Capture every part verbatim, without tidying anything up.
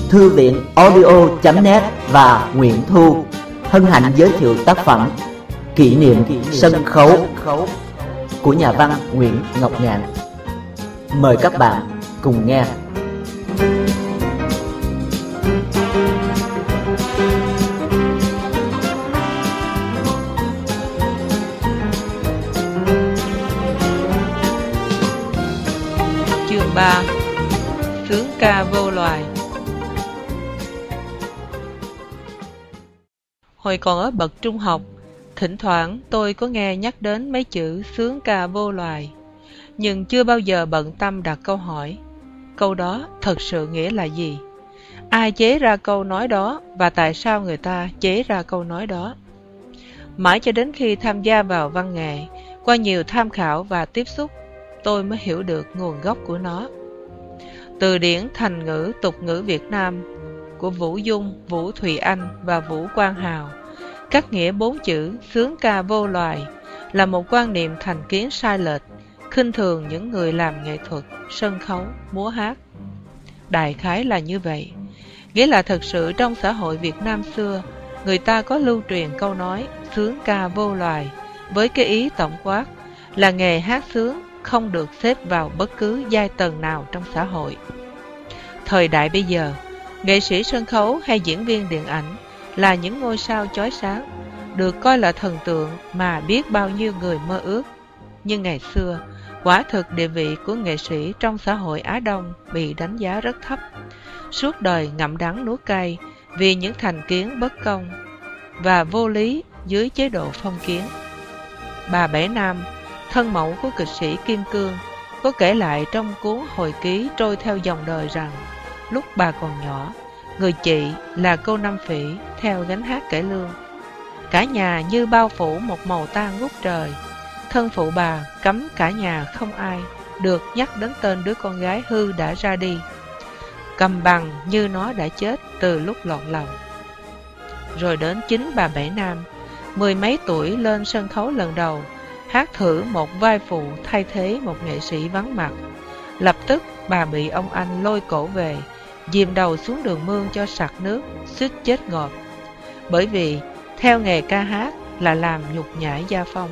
Thư viện audio chấm net và Nguyễn Thu hân hạnh giới thiệu tác phẩm Kỷ niệm sân khấu của nhà văn Nguyễn Ngọc Ngạn. Mời các bạn cùng nghe. Chương ba. Sướng ca vô loài. Hồi còn ở bậc trung học, thỉnh thoảng tôi có nghe nhắc đến mấy chữ sướng ca vô loài, nhưng chưa bao giờ bận tâm đặt câu hỏi, câu đó thật sự nghĩa là gì? Ai chế ra câu nói đó và tại sao người ta chế ra câu nói đó? Mãi cho đến khi tham gia vào văn nghệ, qua nhiều tham khảo và tiếp xúc, tôi mới hiểu được nguồn gốc của nó. Từ điển thành ngữ tục ngữ Việt Nam của Vũ Dung, Vũ Thùy Anh và Vũ Quang Hào cắt nghĩa bốn chữ sướng ca vô loài là một quan niệm thành kiến sai lệch, khinh thường những người làm nghệ thuật, sân khấu, múa hát. Đại khái là như vậy, nghĩa là thực sự trong xã hội Việt Nam xưa, người ta có lưu truyền câu nói sướng ca vô loài với cái ý tổng quát là nghề hát sướng không được xếp vào bất cứ giai tầng nào trong xã hội. Thời đại bây giờ, nghệ sĩ sân khấu hay diễn viên điện ảnh là những ngôi sao chói sáng, được coi là thần tượng mà biết bao nhiêu người mơ ước. Nhưng ngày xưa, quả thực địa vị của nghệ sĩ trong xã hội Á Đông bị đánh giá rất thấp, suốt đời ngậm đắng nuốt cay vì những thành kiến bất công và vô lý dưới chế độ phong kiến. Bà Bảy Nam, thân mẫu của kịch sĩ Kim Cương, có kể lại trong cuốn hồi ký Trôi theo dòng đời rằng lúc bà còn nhỏ, người chị là cô Năm Phỉ theo gánh hát cải lương. Cả nhà như bao phủ một màu tang ngút trời. Thân phụ bà cấm cả nhà không ai được nhắc đến tên đứa con gái hư đã ra đi, cầm bằng như nó đã chết từ lúc lọt lòng. Rồi đến chính bà Bảy Nam, mười mấy tuổi lên sân khấu lần đầu, hát thử một vai phụ thay thế một nghệ sĩ vắng mặt. Lập tức bà bị ông anh lôi cổ về, dìm đầu xuống đường mương cho sặc nước, suýt chết ngộp. Bởi vì theo nghề ca hát là làm nhục nhã gia phong.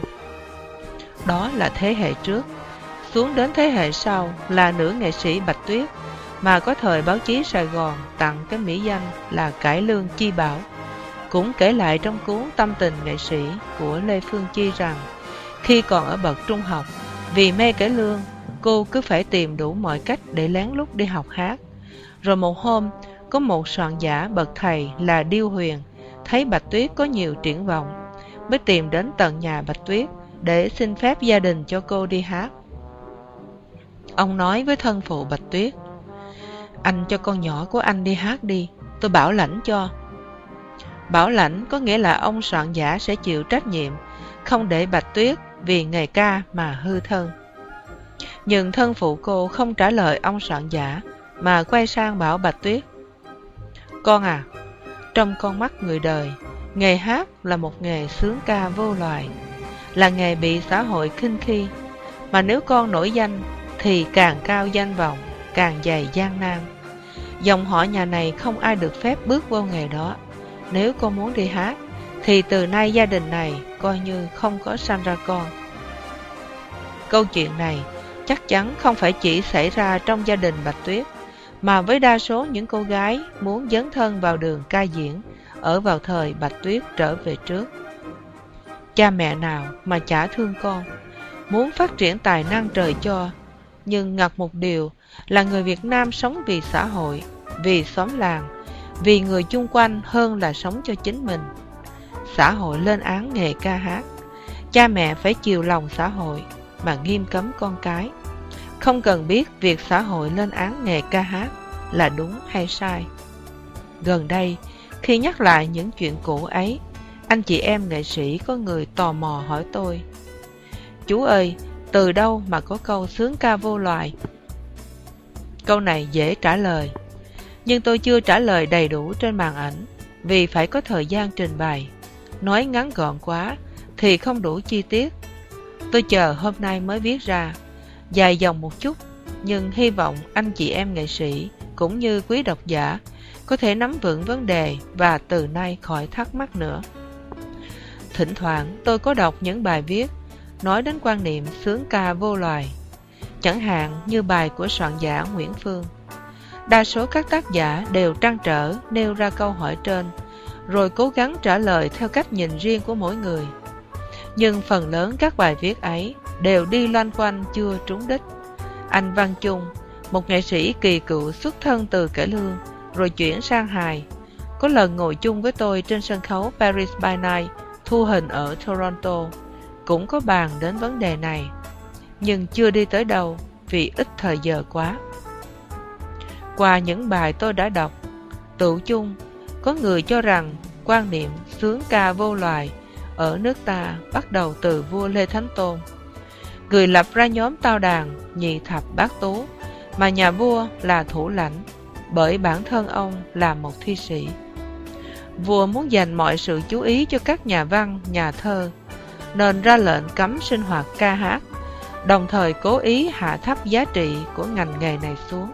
Đó là thế hệ trước. Xuống đến thế hệ sau là nữ nghệ sĩ Bạch Tuyết, mà có thời báo chí Sài Gòn tặng cái mỹ danh là cải lương Chi Bảo. Cũng kể lại trong cuốn Tâm tình nghệ sĩ của Lê Phương Chi rằng khi còn ở bậc trung học, vì mê cải lương, cô cứ phải tìm đủ mọi cách để lén lút đi học hát. Rồi một hôm, có một soạn giả bậc thầy là Điêu Huyền thấy Bạch Tuyết có nhiều triển vọng, mới tìm đến tận nhà Bạch Tuyết để xin phép gia đình cho cô đi hát. Ông nói với thân phụ Bạch Tuyết: "Anh cho con nhỏ của anh đi hát đi, tôi bảo lãnh cho." Bảo lãnh có nghĩa là ông soạn giả sẽ chịu trách nhiệm, không để Bạch Tuyết vì nghề ca mà hư thân. Nhưng thân phụ cô không trả lời ông soạn giả, mà quay sang bảo Bạch Tuyết: "Con à, trong con mắt người đời, nghề hát là một nghề sướng ca vô loài, là nghề bị xã hội khinh khi. Mà nếu con nổi danh thì càng cao danh vọng, càng dày gian nan. Dòng họ nhà này không ai được phép bước vô nghề đó. Nếu con muốn đi hát, thì từ nay gia đình này coi như không có sanh ra con." Câu chuyện này chắc chắn không phải chỉ xảy ra trong gia đình Bạch Tuyết, mà với đa số những cô gái muốn dấn thân vào đường ca diễn ở vào thời Bạch Tuyết trở về trước. Cha mẹ nào mà chả thương con, muốn phát triển tài năng trời cho, nhưng ngặt một điều là người Việt Nam sống vì xã hội, vì xóm làng, vì người chung quanh hơn là sống cho chính mình. Xã hội lên án nghề ca hát, cha mẹ phải chiều lòng xã hội mà nghiêm cấm con cái, không cần biết việc xã hội lên án nghề ca hát là đúng hay sai. Gần đây, khi nhắc lại những chuyện cũ ấy, anh chị em nghệ sĩ có người tò mò hỏi tôi: "Chú ơi, từ đâu mà có câu sướng ca vô loài?" Câu này dễ trả lời, nhưng tôi chưa trả lời đầy đủ trên màn ảnh, vì phải có thời gian trình bày. Nói ngắn gọn quá thì không đủ chi tiết. Tôi chờ hôm nay mới viết ra, dài dòng một chút, nhưng hy vọng anh chị em nghệ sĩ cũng như quý độc giả có thể nắm vững vấn đề và từ nay khỏi thắc mắc nữa. Thỉnh thoảng tôi có đọc những bài viết nói đến quan niệm xướng ca vô loài, chẳng hạn như bài của soạn giả Nguyễn Phương. Đa số các tác giả đều trăn trở nêu ra câu hỏi trên, rồi cố gắng trả lời theo cách nhìn riêng của mỗi người. Nhưng phần lớn các bài viết ấy đều đi loanh quanh chưa trúng đích. Anh Văn Chung, một nghệ sĩ kỳ cựu xuất thân từ cải lương rồi chuyển sang hài, có lần ngồi chung với tôi trên sân khấu Paris by Night thu hình ở Toronto, cũng có bàn đến vấn đề này, nhưng chưa đi tới đâu vì ít thời giờ quá. Qua những bài tôi đã đọc, tựu chung có người cho rằng quan niệm xướng ca vô loài ở nước ta bắt đầu từ vua Lê Thánh Tôn, người lập ra nhóm tao đàn nhị thập bát tú mà nhà vua là thủ lãnh, bởi bản thân ông là một thi sĩ. Vua muốn dành mọi sự chú ý cho các nhà văn, nhà thơ, nên ra lệnh cấm sinh hoạt ca hát, đồng thời cố ý hạ thấp giá trị của ngành nghề này xuống.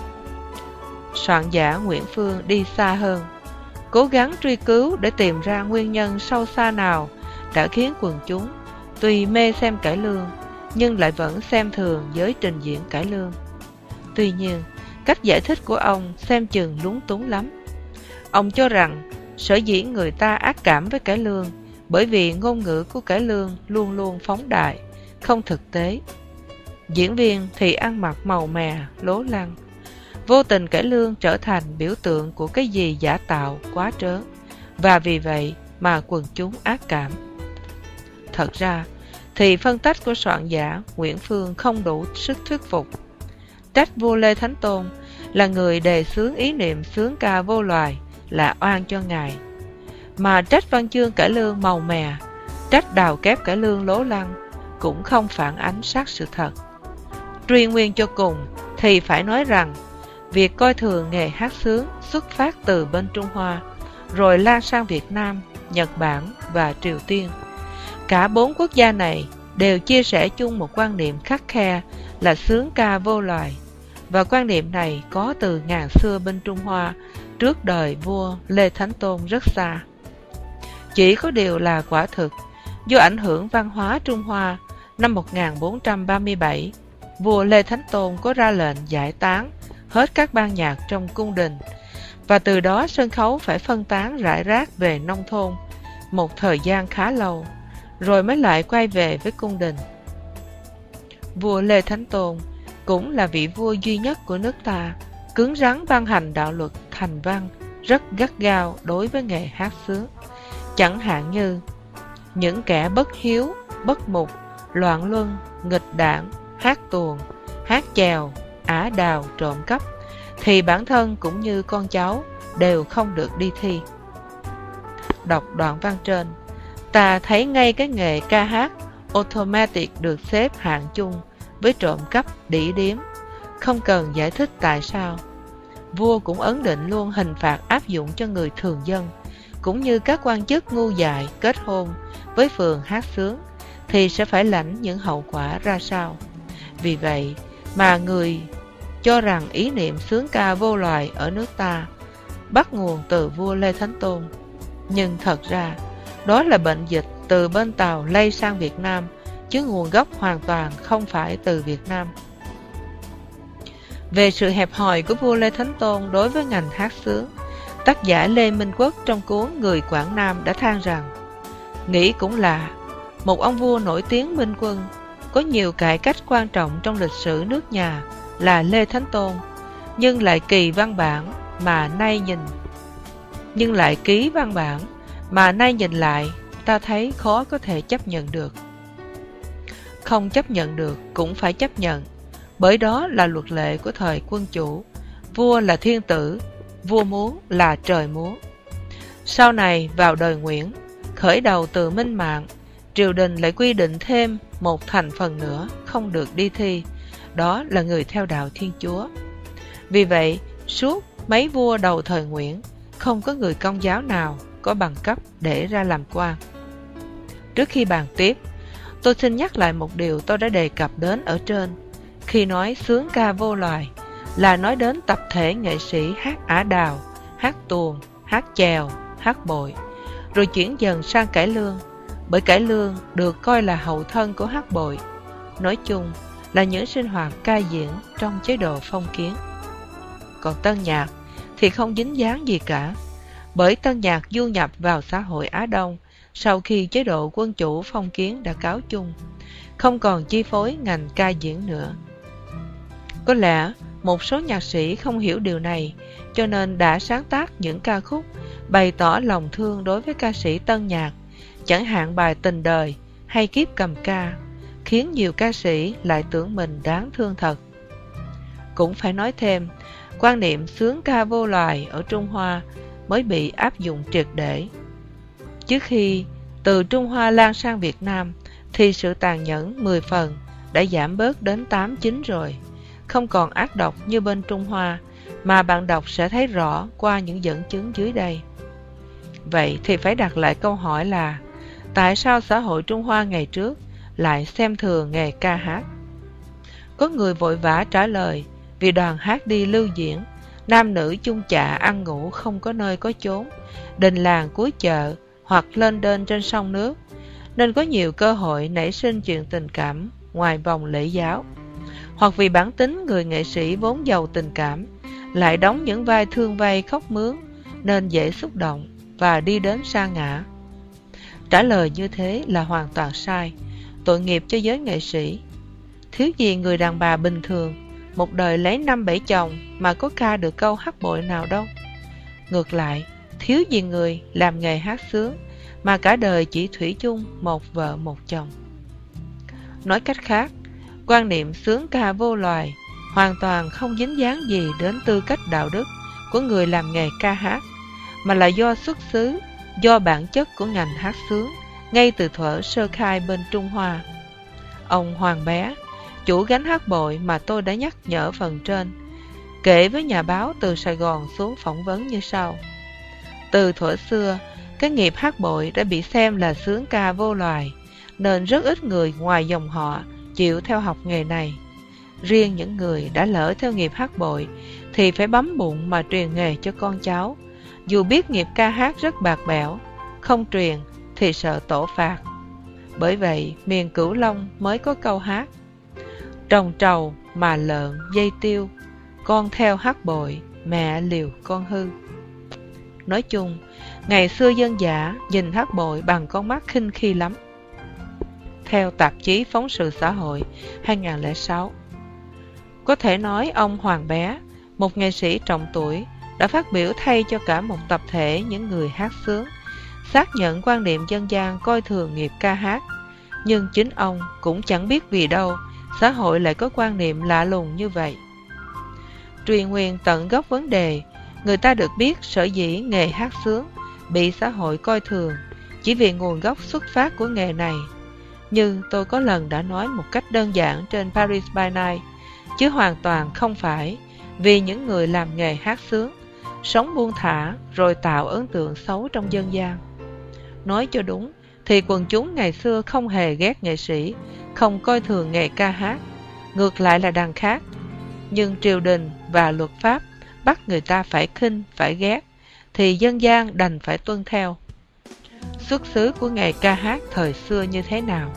Soạn giả Nguyễn Phương đi xa hơn, cố gắng truy cứu để tìm ra nguyên nhân sâu xa nào đã khiến quần chúng tuy mê xem cải lương nhưng lại vẫn xem thường giới trình diễn cải lương. Tuy nhiên, cách giải thích của ông xem chừng lúng túng lắm. Ông cho rằng sở dĩ người ta ác cảm với cải lương bởi vì ngôn ngữ của cải lương luôn luôn phóng đại, không thực tế. Diễn viên thì ăn mặc màu mè, lố lăng. Vô tình cải lương trở thành biểu tượng của cái gì giả tạo, quá trớn, và vì vậy mà quần chúng ác cảm. Thật ra thì phân tích của soạn giả Nguyễn Phương không đủ sức thuyết phục. Trách vua Lê Thánh Tôn là người đề xướng ý niệm xướng ca vô loài là oan cho ngài, mà trách văn chương cải lương màu mè, trách đào kép cải lương lố lăng cũng không phản ánh sát sự thật. Truy nguyên cho cùng thì phải nói rằng việc coi thường nghề hát xướng xuất phát từ bên Trung Hoa, rồi lan sang Việt Nam, Nhật Bản và Triều Tiên. Cả bốn quốc gia này đều chia sẻ chung một quan niệm khắt khe là xướng ca vô loài, và quan niệm này có từ ngàn xưa bên Trung Hoa, trước đời vua Lê Thánh Tôn rất xa. Chỉ có điều là quả thực, do ảnh hưởng văn hóa Trung Hoa, năm một nghìn bốn trăm ba mươi bảy, vua Lê Thánh Tôn có ra lệnh giải tán hết các ban nhạc trong cung đình, và từ đó sân khấu phải phân tán rải rác về nông thôn một thời gian khá lâu, rồi mới lại quay về với cung đình. Vua Lê Thánh Tôn cũng là vị vua duy nhất của nước ta cứng rắn ban hành đạo luật thành văn rất gắt gao đối với nghề hát xướng, chẳng hạn như những kẻ bất hiếu, bất mục, loạn luân, nghịch đảng, hát tuồng, hát chèo, ả đào, trộm cắp thì bản thân cũng như con cháu đều không được đi thi. Đọc đoạn văn trên, ta thấy ngay cái nghề ca hát automatic được xếp hạng chung với trộm cắp, đỉ điếm, không cần giải thích tại sao. Vua cũng ấn định luôn hình phạt áp dụng cho người thường dân, cũng như các quan chức ngu dại kết hôn với phường hát xướng thì sẽ phải lãnh những hậu quả ra sao. Vì vậy mà người cho rằng ý niệm xướng ca vô loài ở nước ta bắt nguồn từ vua Lê Thánh Tôn, nhưng thật ra đó là bệnh dịch từ bên Tàu lây sang Việt Nam, chứ nguồn gốc hoàn toàn không phải từ Việt Nam. Về sự hẹp hòi của vua Lê Thánh Tôn đối với ngành hát xướng, tác giả Lê Minh Quốc trong cuốn Người Quảng Nam đã than rằng: nghĩ cũng là một ông vua nổi tiếng minh quân, có nhiều cải cách quan trọng trong lịch sử nước nhà là Lê Thánh Tôn, nhưng lại kỳ văn bản mà nay nhìn nhưng lại ký văn bản mà nay nhìn lại ta thấy khó có thể chấp nhận được. Không chấp nhận được cũng phải chấp nhận, bởi đó là luật lệ của thời quân chủ. Vua là thiên tử, vua muốn là trời muốn. Sau này vào đời Nguyễn, khởi đầu từ Minh Mạng, triều đình lại quy định thêm một thành phần nữa không được đi thi, đó là người theo đạo Thiên Chúa. Vì vậy, suốt mấy vua đầu thời Nguyễn, không có người Công giáo nào có bằng cấp để ra làm quan. Trước khi bàn tiếp, tôi xin nhắc lại một điều tôi đã đề cập đến ở trên. Khi nói xướng ca vô loài là nói đến tập thể nghệ sĩ hát ả đào, hát hát tuồng, hát chèo, hát bội, rồi chuyển dần sang cải lương, bởi cải lương được coi là hậu thân của hát bội. Nói chung là những sinh hoạt ca diễn trong chế độ phong kiến. Còn tân nhạc thì không dính dáng gì cả, bởi tân nhạc du nhập vào xã hội Á Đông sau khi chế độ quân chủ phong kiến đã cáo chung, không còn chi phối ngành ca diễn nữa. Có lẽ một số nhạc sĩ không hiểu điều này, cho nên đã sáng tác những ca khúc bày tỏ lòng thương đối với ca sĩ tân nhạc, chẳng hạn bài Tình Đời hay Kiếp Cầm Ca, khiến nhiều ca sĩ lại tưởng mình đáng thương thật. Cũng phải nói thêm, quan niệm xướng ca vô loài ở Trung Hoa mới bị áp dụng triệt để. Trước khi từ Trung Hoa lan sang Việt Nam thì sự tàn nhẫn mười phần đã giảm bớt đến tám chín rồi, không còn ác độc như bên Trung Hoa, mà bạn đọc sẽ thấy rõ qua những dẫn chứng dưới đây. Vậy thì phải đặt lại câu hỏi là tại sao xã hội Trung Hoa ngày trước lại xem thường nghề ca hát? Có người vội vã trả lời vì đoàn hát đi lưu diễn, nam nữ chung chạ ăn ngủ không có nơi có chốn, đình làng cuối chợ hoặc lên đên trên sông nước, nên có nhiều cơ hội nảy sinh chuyện tình cảm ngoài vòng lễ giáo. Hoặc vì bản tính người nghệ sĩ vốn giàu tình cảm, lại đóng những vai thương vay khóc mướn, nên dễ xúc động và đi đến sa ngã. Trả lời như thế là hoàn toàn sai, tội nghiệp cho giới nghệ sĩ. Thiếu gì người đàn bà bình thường, một đời lấy năm bảy chồng mà có ca được câu hát bội nào đâu. Ngược lại, thiếu gì người làm nghề hát sướng mà cả đời chỉ thủy chung một vợ một chồng. Nói cách khác, quan niệm xướng ca vô loài hoàn toàn không dính dáng gì đến tư cách đạo đức của người làm nghề ca hát, mà là do xuất xứ, do bản chất của ngành hát sướng ngay từ thuở sơ khai bên Trung Hoa. Ông Hoàng Bé, chủ gánh hát bội mà tôi đã nhắc nhở phần trên, kể với nhà báo từ Sài Gòn xuống phỏng vấn như sau. Từ thuở xưa, cái nghiệp hát bội đã bị xem là xướng ca vô loài, nên rất ít người ngoài dòng họ chịu theo học nghề này. Riêng những người đã lỡ theo nghiệp hát bội thì phải bấm bụng mà truyền nghề cho con cháu, dù biết nghiệp ca hát rất bạc bẽo, không truyền thì sợ tổ phạt. Bởi vậy miền Cửu Long mới có câu hát: trồng trầu mà lợn dây tiêu, con theo hát bội, mẹ liều con hư. Nói chung, ngày xưa dân dã nhìn hát bội bằng con mắt khinh khi lắm. Theo tạp chí Phóng sự Xã hội hai nghìn không trăm lẻ sáu, có thể nói ông Hoàng Bé, một nghệ sĩ trọng tuổi, đã phát biểu thay cho cả một tập thể những người hát sướng, xác nhận quan niệm dân gian coi thường nghiệp ca hát. Nhưng chính ông cũng chẳng biết vì đâu xã hội lại có quan niệm lạ lùng như vậy. Truy nguyên tận gốc vấn đề, người ta được biết sở dĩ nghề hát sướng bị xã hội coi thường chỉ vì nguồn gốc xuất phát của nghề này. Như tôi có lần đã nói một cách đơn giản trên Paris by Night, chứ hoàn toàn không phải vì những người làm nghề hát sướng sống buông thả rồi tạo ấn tượng xấu trong dân gian. Nói cho đúng thì quần chúng ngày xưa không hề ghét nghệ sĩ, không coi thường nghề ca hát, ngược lại là đằng khác. Nhưng triều đình và luật pháp bắt người ta phải khinh, phải ghét, thì dân gian đành phải tuân theo. Xuất xứ của nghề ca hát thời xưa như thế nào?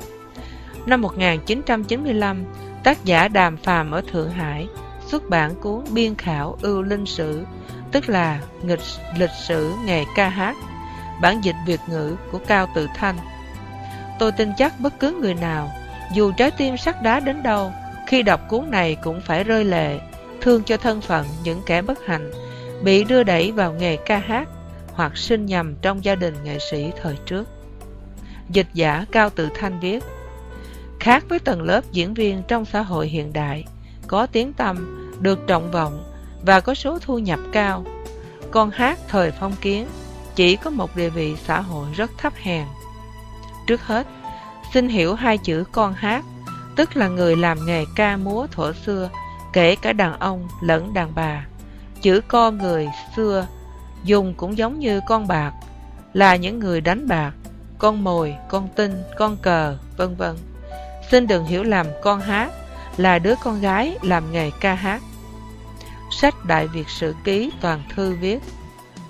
Năm một nghìn chín trăm chín mươi lăm, tác giả Đàm Phàm ở Thượng Hải xuất bản cuốn Biên khảo ưu linh sử, tức là nghịch lịch sử nghề ca hát, bản dịch Việt ngữ của Cao Tự Thanh. Tôi tin chắc bất cứ người nào, dù trái tim sắt đá đến đâu, khi đọc cuốn này cũng phải rơi lệ, thương cho thân phận những kẻ bất hạnh bị đưa đẩy vào nghề ca hát hoặc sinh nhầm trong gia đình nghệ sĩ thời trước. Dịch giả Cao Tự Thanh viết: khác với tầng lớp diễn viên trong xã hội hiện đại, có tiếng tăm, được trọng vọng và có số thu nhập cao, con hát thời phong kiến chỉ có một địa vị xã hội rất thấp hèn. Trước hết, xin hiểu hai chữ con hát, tức là người làm nghề ca múa thuở xưa, kể cả đàn ông lẫn đàn bà. Chữ con người xưa dùng cũng giống như con bạc, là những người đánh bạc, con mồi, con tinh, con cờ, vân vân. Xin đừng hiểu lầm con hát là đứa con gái làm nghề ca hát. Sách Đại Việt Sử Ký Toàn Thư viết: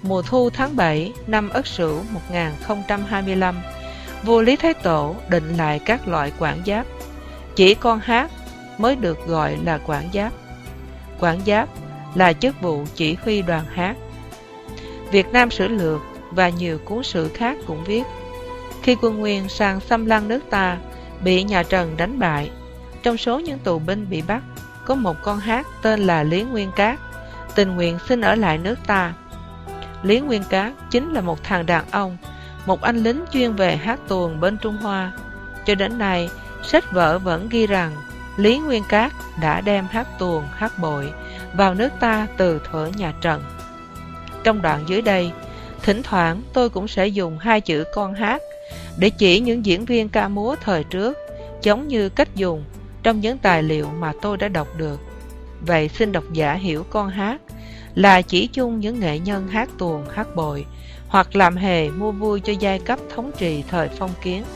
Mùa thu tháng bảy năm Ất Sửu một nghìn không trăm hai mươi lăm, vua Lý Thái Tổ định lại các loại quản giáp. Chỉ con hát mới được gọi là quản giáp. Quản giáp là chức vụ chỉ huy đoàn hát. Việt Nam Sử Lược và nhiều cuốn sử khác cũng viết, khi quân Nguyên sang xâm lăng nước ta, bị nhà Trần đánh bại, trong số những tù binh bị bắt, có một con hát tên là Lý Nguyên Cát, tình nguyện xin ở lại nước ta. Lý Nguyên Cát chính là một thằng đàn ông, một anh lính chuyên về hát tuồng bên Trung Hoa. Cho đến nay, sách vở vẫn ghi rằng Lý Nguyên Cát đã đem hát tuồng, hát bội vào nước ta từ thuở nhà Trần. Trong đoạn dưới đây, thỉnh thoảng tôi cũng sẽ dùng hai chữ con hát để chỉ những diễn viên ca múa thời trước, giống như cách dùng trong những tài liệu mà tôi đã đọc được. Vậy xin độc giả hiểu con hát là chỉ chung những nghệ nhân hát tuồng, hát bội hoặc làm hề mua vui cho giai cấp thống trị thời phong kiến.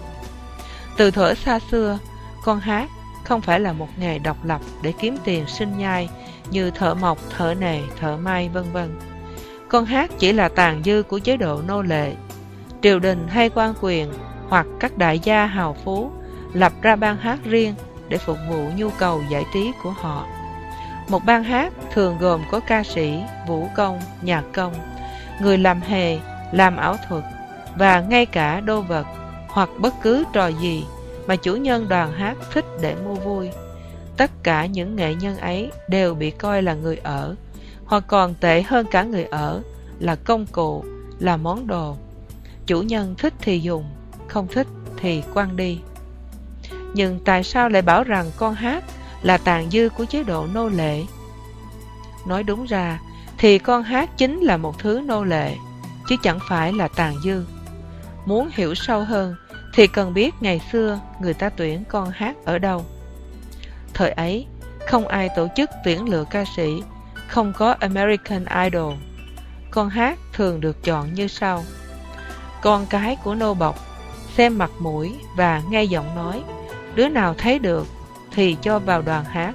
Từ thuở xa xưa, con hát không phải là một nghề độc lập để kiếm tiền sinh nhai như thợ mộc, thợ nề, thợ may vân vân. Con hát chỉ là tàn dư của chế độ nô lệ. Triều đình hay quan quyền hoặc các đại gia hào phú lập ra ban hát riêng để phục vụ nhu cầu giải trí của họ. Một ban hát thường gồm có ca sĩ, vũ công, nhạc công, người làm hề, làm ảo thuật và ngay cả đô vật hoặc bất cứ trò gì mà chủ nhân đoàn hát thích để mua vui. Tất cả những nghệ nhân ấy đều bị coi là người ở, hoặc còn tệ hơn cả người ở, là công cụ, là món đồ. Chủ nhân thích thì dùng, không thích thì quăng đi. Nhưng tại sao lại bảo rằng con hát là tàn dư của chế độ nô lệ? Nói đúng ra thì con hát chính là một thứ nô lệ, chứ chẳng phải là tàn dư. Muốn hiểu sâu hơn thì cần biết ngày xưa người ta tuyển con hát ở đâu. Thời ấy, không ai tổ chức tuyển lựa ca sĩ, không có American Idol. Con hát thường được chọn như sau: con cái của nô bộc, xem mặt mũi và nghe giọng nói, đứa nào thấy được thì cho vào đoàn hát.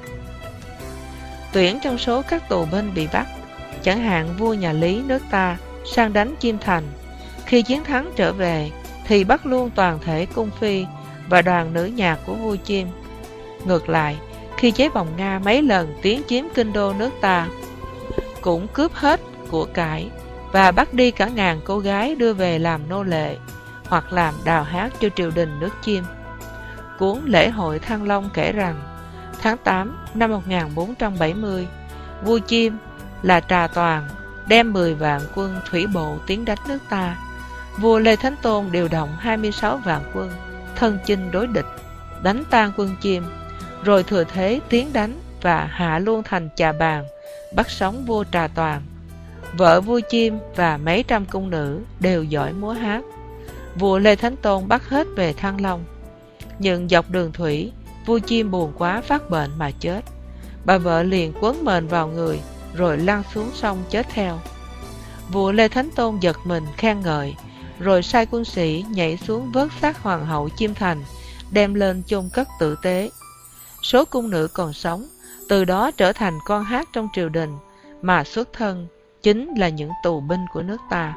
Tuyển trong số các tù binh bị bắt, chẳng hạn vua nhà Lý nước ta sang đánh Chiêm Thành, khi chiến thắng trở về thì bắt luôn toàn thể cung phi và đoàn nữ nhạc của vua Chiêm. Ngược lại, khi chế vòng Nga mấy lần tiến chiếm kinh đô nước ta, cũng cướp hết của cải và bắt đi cả ngàn cô gái đưa về làm nô lệ hoặc làm đào hát cho triều đình nước Chiêm. Cuốn Lễ hội Thăng Long kể rằng tháng tám năm một nghìn bốn trăm bảy mươi, vua Chiêm là Trà Toàn đem mười vạn quân thủy bộ tiến đánh nước ta. Vua Lê Thánh Tôn điều động hai mươi sáu vạn quân thân chinh đối địch, đánh tan quân Chiêm, rồi thừa thế tiến đánh và hạ luôn thành Chà Bàn, bắt sống vua Trà Toàn. Vợ vua Chiêm và mấy trăm cung nữ đều giỏi múa hát. Vua Lê Thánh Tôn bắt hết về Thăng Long. Nhưng dọc đường thủy, vua Chiêm buồn quá phát bệnh mà chết. Bà vợ liền quấn mền vào người rồi lăn xuống sông chết theo. Vua Lê Thánh Tôn giật mình khen ngợi, rồi sai quân sĩ nhảy xuống vớt xác hoàng hậu Chiêm Thành, đem lên chôn cất tử tế. Số cung nữ còn sống từ đó trở thành con hát trong triều đình, mà xuất thân chính là những tù binh của nước ta.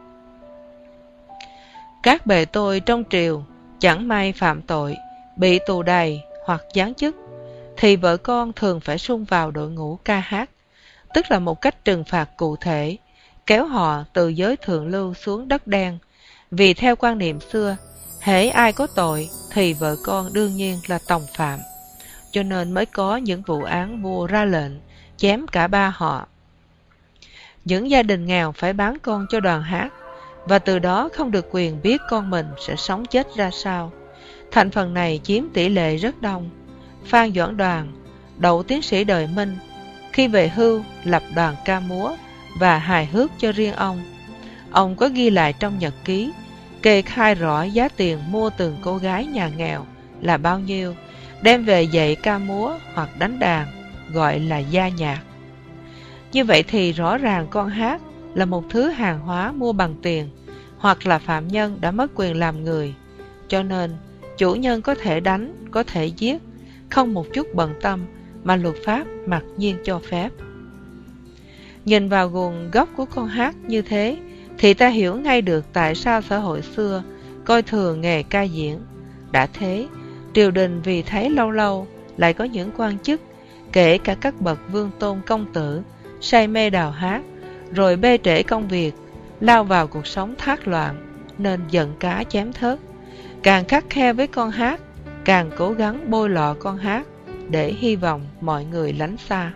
Các bề tôi trong triều chẳng may phạm tội, bị tù đày hoặc giáng chức, thì vợ con thường phải sung vào đội ngũ ca hát, tức là một cách trừng phạt cụ thể, kéo họ từ giới thượng lưu xuống đất đen. Vì theo quan niệm xưa, hễ ai có tội thì vợ con đương nhiên là tòng phạm, cho nên mới có những vụ án vua ra lệnh chém cả ba họ. Những gia đình nghèo phải bán con cho đoàn hát, và từ đó không được quyền biết con mình sẽ sống chết ra sao. Thành phần này chiếm tỷ lệ rất đông. Phan Doãn Đoàn, đậu tiến sĩ đời Minh, khi về hưu lập đoàn ca múa và hài hước cho riêng ông. Ông có ghi lại trong nhật ký, kê khai rõ giá tiền mua từng cô gái nhà nghèo là bao nhiêu, đem về dạy ca múa hoặc đánh đàn, gọi là gia nhạc. Như vậy thì rõ ràng con hát là một thứ hàng hóa mua bằng tiền, hoặc là phạm nhân đã mất quyền làm người, cho nên chủ nhân có thể đánh, có thể giết, không một chút bận tâm mà luật pháp mặc nhiên cho phép. Nhìn vào nguồn gốc của con hát như thế, thì ta hiểu ngay được tại sao xã hội xưa coi thường nghề ca diễn. Đã thế, triều đình vì thấy lâu lâu lại có những quan chức, kể cả các bậc vương tôn công tử, say mê đào hát, rồi bê trễ công việc, lao vào cuộc sống thác loạn, nên giận cá chém thớt. Càng khắt khe với con hát, càng cố gắng bôi lọ con hát, để hy vọng mọi người lánh xa.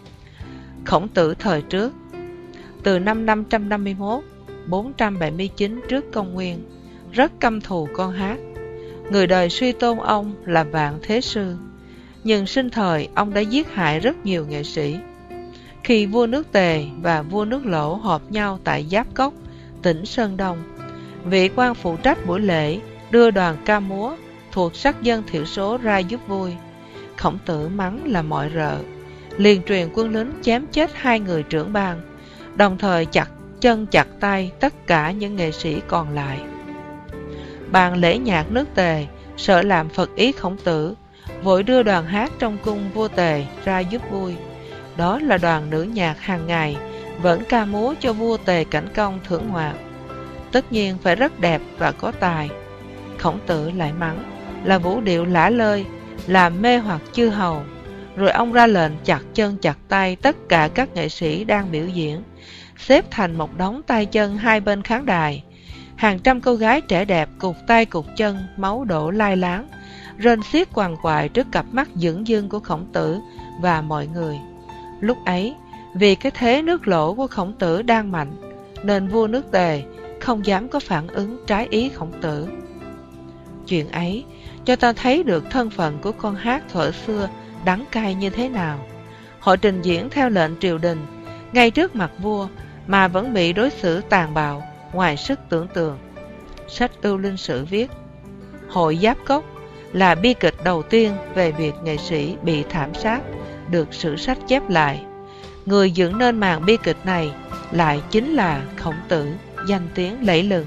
Khổng Tử thời trước, từ năm năm trăm năm mươi mốt đến bốn trăm bảy mươi chín trước công nguyên, rất căm thù con hát. Người đời suy tôn ông là Vạn Thế Sư, nhưng sinh thời ông đã giết hại rất nhiều nghệ sĩ. Khi vua nước Tề và vua nước Lỗ họp nhau tại Giáp Cốc, tỉnh Sơn Đông, vị quan phụ trách buổi lễ đưa đoàn ca múa thuộc sắc dân thiểu số ra giúp vui. Khổng Tử mắng là mọi rợ, liền truyền quân lính chém chết hai người trưởng ban, đồng thời chặt chân chặt tay tất cả những nghệ sĩ còn lại. Ban lễ nhạc nước Tề sợ làm phật ý Khổng Tử, vội đưa đoàn hát trong cung vua Tề ra giúp vui. Đó là đoàn nữ nhạc hàng ngày vẫn ca múa cho vua Tề Cảnh Công thưởng ngoạn, tất nhiên phải rất đẹp và có tài. Khổng Tử lại mắng là vũ điệu lả lơi, làm mê hoặc chư hầu. Rồi ông ra lệnh chặt chân chặt tay tất cả các nghệ sĩ đang biểu diễn, xếp thành một đống tay chân hai bên khán đài. Hàng trăm cô gái trẻ đẹp cụt tay cụt chân, máu đổ lai láng, rên xiết quằn quại trước cặp mắt dửng dưng của Khổng Tử và mọi người. Lúc ấy, vì cái thế nước Lỗ của Khổng Tử đang mạnh, nên vua nước Tề không dám có phản ứng trái ý Khổng Tử. Chuyện ấy cho ta thấy được thân phận của con hát thuở xưa đắng cay như thế nào. Họ trình diễn theo lệnh triều đình, ngay trước mặt vua, mà vẫn bị đối xử tàn bạo, ngoài sức tưởng tượng. Sách Ưu Linh Sử viết, Hội Giáp Cốc là bi kịch đầu tiên về việc nghệ sĩ bị thảm sát được sử sách chép lại. Người dựng nên màn bi kịch này lại chính là Khổng Tử, danh tiếng lẫy lừng.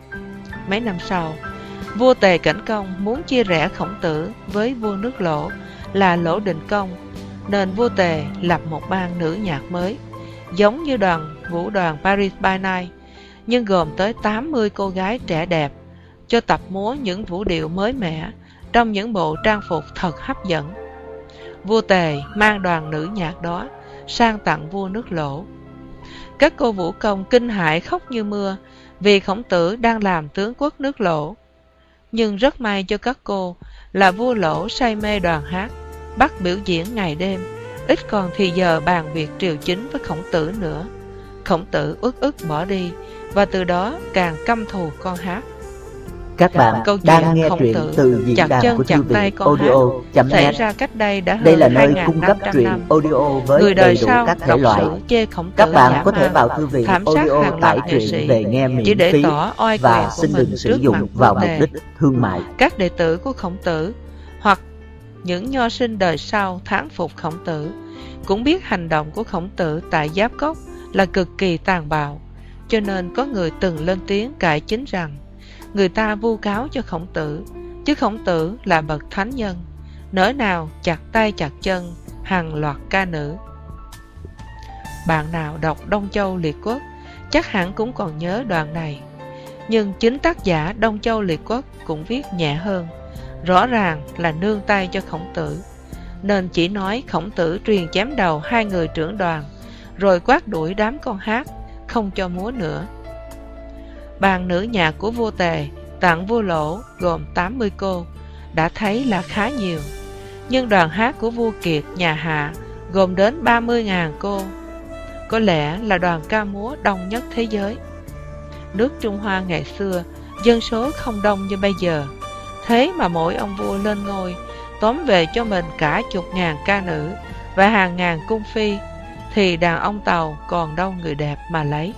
Mấy năm sau, vua Tề Cảnh Công muốn chia rẽ Khổng Tử với vua nước Lỗ là Lỗ Định Công, nên vua Tề lập một ban nữ nhạc mới, giống như đoàn vũ đoàn Paris by Night, nhưng gồm tới tám mươi cô gái trẻ đẹp, cho tập múa những vũ điệu mới mẻ trong những bộ trang phục thật hấp dẫn. Vua Tề mang đoàn nữ nhạc đó sang tặng vua nước Lỗ. Các cô vũ công kinh hãi khóc như mưa vì Khổng Tử đang làm tướng quốc nước Lỗ. Nhưng rất may cho các cô là vua Lỗ say mê đoàn hát, bắt biểu diễn ngày đêm, ít còn thì giờ bàn việc triều chính với Khổng Tử nữa. Khổng Tử uất ức bỏ đi, và từ đó càng căm thù con hát. Các bạn Câu đang nghe Khổng truyện Tử từ diễn chặt đàn chân của chặt thư tay viện con hát audio xảy net. ra cách đây đã hơn Đây là nơi hai cung nghìn cấp năm trăm truyện năm. audio với Người đời đầy đủ sau các thể đọc loại. sử chê Khổng Các Tử bạn giả có thể man, vào thư viện thảm sát audio hàng tải loạt nghệ truyện sĩ về nghe chỉ miễn để phí tỏ oai quyền và của xin mình đừng sử trước mặt dụng vào vua mục Tề. đích thương mại. Các đệ tử của Khổng Tử hoặc những nho sinh đời sau thán phục Khổng Tử cũng biết hành động của Khổng Tử tại Giáp Cốc là cực kỳ tàn bạo, cho nên có người từng lên tiếng cải chính rằng người ta vu cáo cho Khổng Tử, chứ Khổng Tử là bậc thánh nhân, nỡ nào chặt tay chặt chân hàng loạt ca nữ. Bạn nào đọc Đông Châu Liệt Quốc chắc hẳn cũng còn nhớ đoạn này, nhưng chính tác giả Đông Châu Liệt Quốc cũng viết nhẹ hơn, rõ ràng là nương tay cho Khổng Tử, nên chỉ nói Khổng Tử truyền chém đầu hai người trưởng đoàn, rồi quát đuổi đám con hát, không cho múa nữa. Ban nữ nhạc của vua Tề tặng vua Lỗ gồm tám mươi cô, đã thấy là khá nhiều, nhưng đoàn hát của vua Kiệt nhà Hạ gồm đến ba mươi nghìn cô, có lẽ là đoàn ca múa đông nhất thế giới. Nước Trung Hoa ngày xưa dân số không đông như bây giờ, thế mà mỗi ông vua lên ngôi tóm về cho mình cả chục ngàn ca nữ và hàng ngàn cung phi, thì đàn ông Tàu còn đâu người đẹp mà lấy.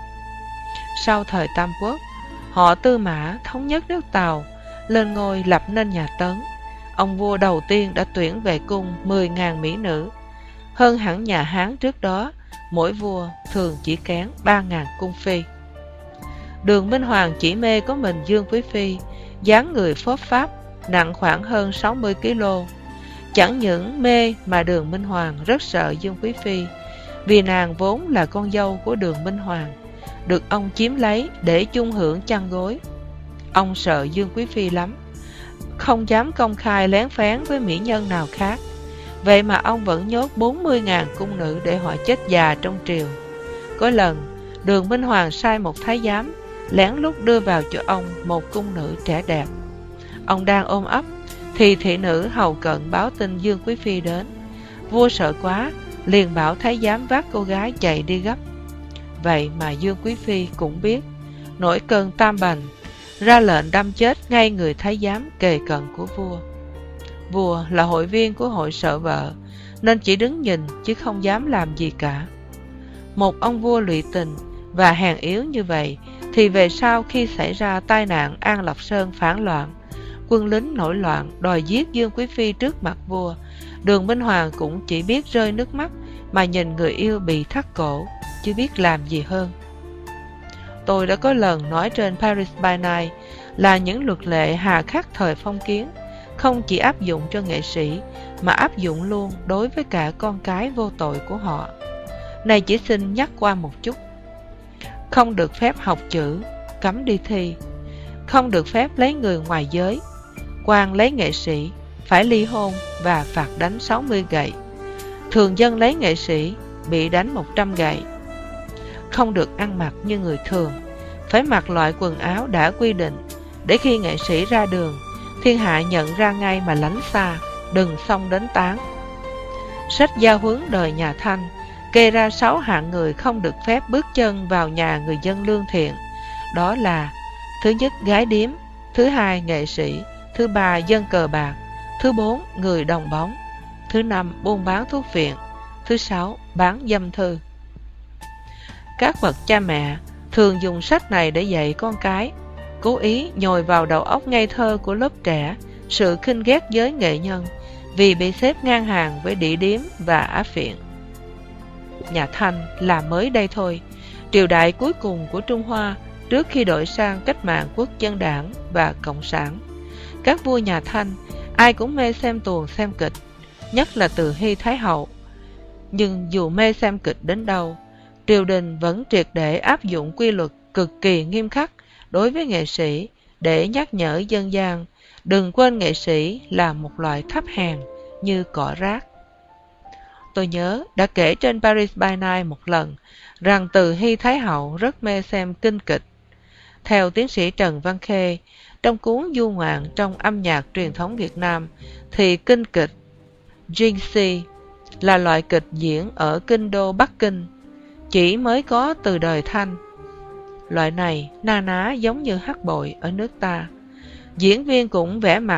Sau thời Tam Quốc, họ Tư Mã thống nhất nước Tàu, lên ngôi lập nên nhà Tấn. Ông vua đầu tiên đã tuyển về cung mười nghìn mỹ nữ, hơn hẳn nhà Hán trước đó, mỗi vua thường chỉ kén ba nghìn cung phi. Đường Minh Hoàng chỉ mê có mình Dương Quý Phi, dáng người phốp pháp, nặng khoảng hơn sáu mươi ki lô. Chẳng những mê mà Đường Minh Hoàng rất sợ Dương Quý Phi, vì nàng vốn là con dâu của Đường Minh Hoàng, được ông chiếm lấy để chung hưởng chăn gối. Ông sợ Dương Quý Phi lắm, không dám công khai lén phén với mỹ nhân nào khác. Vậy mà ông vẫn nhốt bốn mươi nghìn cung nữ để họ chết già trong triều. Có lần, Đường Minh Hoàng sai một thái giám lén lút đưa vào cho ông một cung nữ trẻ đẹp. Ông đang ôm ấp thì thị nữ hầu cận báo tin Dương Quý Phi đến. Vua sợ quá, liền bảo thái giám vác cô gái chạy đi gấp. Vậy mà Dương Quý Phi cũng biết, nổi cơn tam bành, ra lệnh đâm chết ngay người thái giám kề cận của vua. Vua là hội viên của hội sợ vợ, nên chỉ đứng nhìn chứ không dám làm gì cả. Một ông vua lụy tình và hèn yếu như vậy, thì về sau khi xảy ra tai nạn An Lộc Sơn phản loạn, quân lính nổi loạn đòi giết Dương Quý Phi trước mặt vua, Đường Minh Hoàng cũng chỉ biết rơi nước mắt mà nhìn người yêu bị thắt cổ, chứ biết làm gì hơn. Tôi đã có lần nói trên Paris by Night là những luật lệ hà khắc thời phong kiến không chỉ áp dụng cho nghệ sĩ mà áp dụng luôn đối với cả con cái vô tội của họ. Này chỉ xin nhắc qua một chút. Không được phép học chữ, cấm đi thi. Không được phép lấy người ngoài giới. Quan lấy nghệ sĩ, phải ly hôn và phạt đánh sáu mươi gậy. Thường dân lấy nghệ sĩ, bị đánh một trăm gậy. Không được ăn mặc như người thường, phải mặc loại quần áo đã quy định, để khi nghệ sĩ ra đường, thiên hạ nhận ra ngay mà lánh xa, đừng xông đến tán. Sách giao huấn đời nhà Thanh kê ra sáu hạng người không được phép bước chân vào nhà người dân lương thiện. Đó là: thứ nhất, gái điếm; thứ hai, nghệ sĩ; thứ ba, dân cờ bạc; thứ bốn, người đồng bóng; thứ năm, buôn bán thuốc viện; thứ sáu, bán dâm thư. Các bậc cha mẹ thường dùng sách này để dạy con cái, cố ý nhồi vào đầu óc ngây thơ của lớp trẻ sự khinh ghét giới nghệ nhân vì bị xếp ngang hàng với đĩ điếm và á phiện. Nhà Thanh là mới đây thôi, triều đại cuối cùng của Trung Hoa trước khi đổi sang cách mạng quốc dân đảng và cộng sản. Các vua nhà Thanh ai cũng mê xem tuồng xem kịch, nhất là Từ Hy Thái Hậu. Nhưng dù mê xem kịch đến đâu, triều đình vẫn triệt để áp dụng quy luật cực kỳ nghiêm khắc đối với nghệ sĩ để nhắc nhở dân gian đừng quên nghệ sĩ là một loại thấp hèn như cỏ rác. Tôi nhớ đã kể trên Paris by Night một lần rằng Từ Hy Thái Hậu rất mê xem kinh kịch. Theo tiến sĩ Trần Văn Khê, trong cuốn Du Ngoạn trong âm nhạc truyền thống Việt Nam, thì kinh kịch Jinxi là loại kịch diễn ở kinh đô Bắc Kinh, chỉ mới có từ đời Thanh. Loại này na ná giống như hát bội ở nước ta. Diễn viên cũng vẽ mặt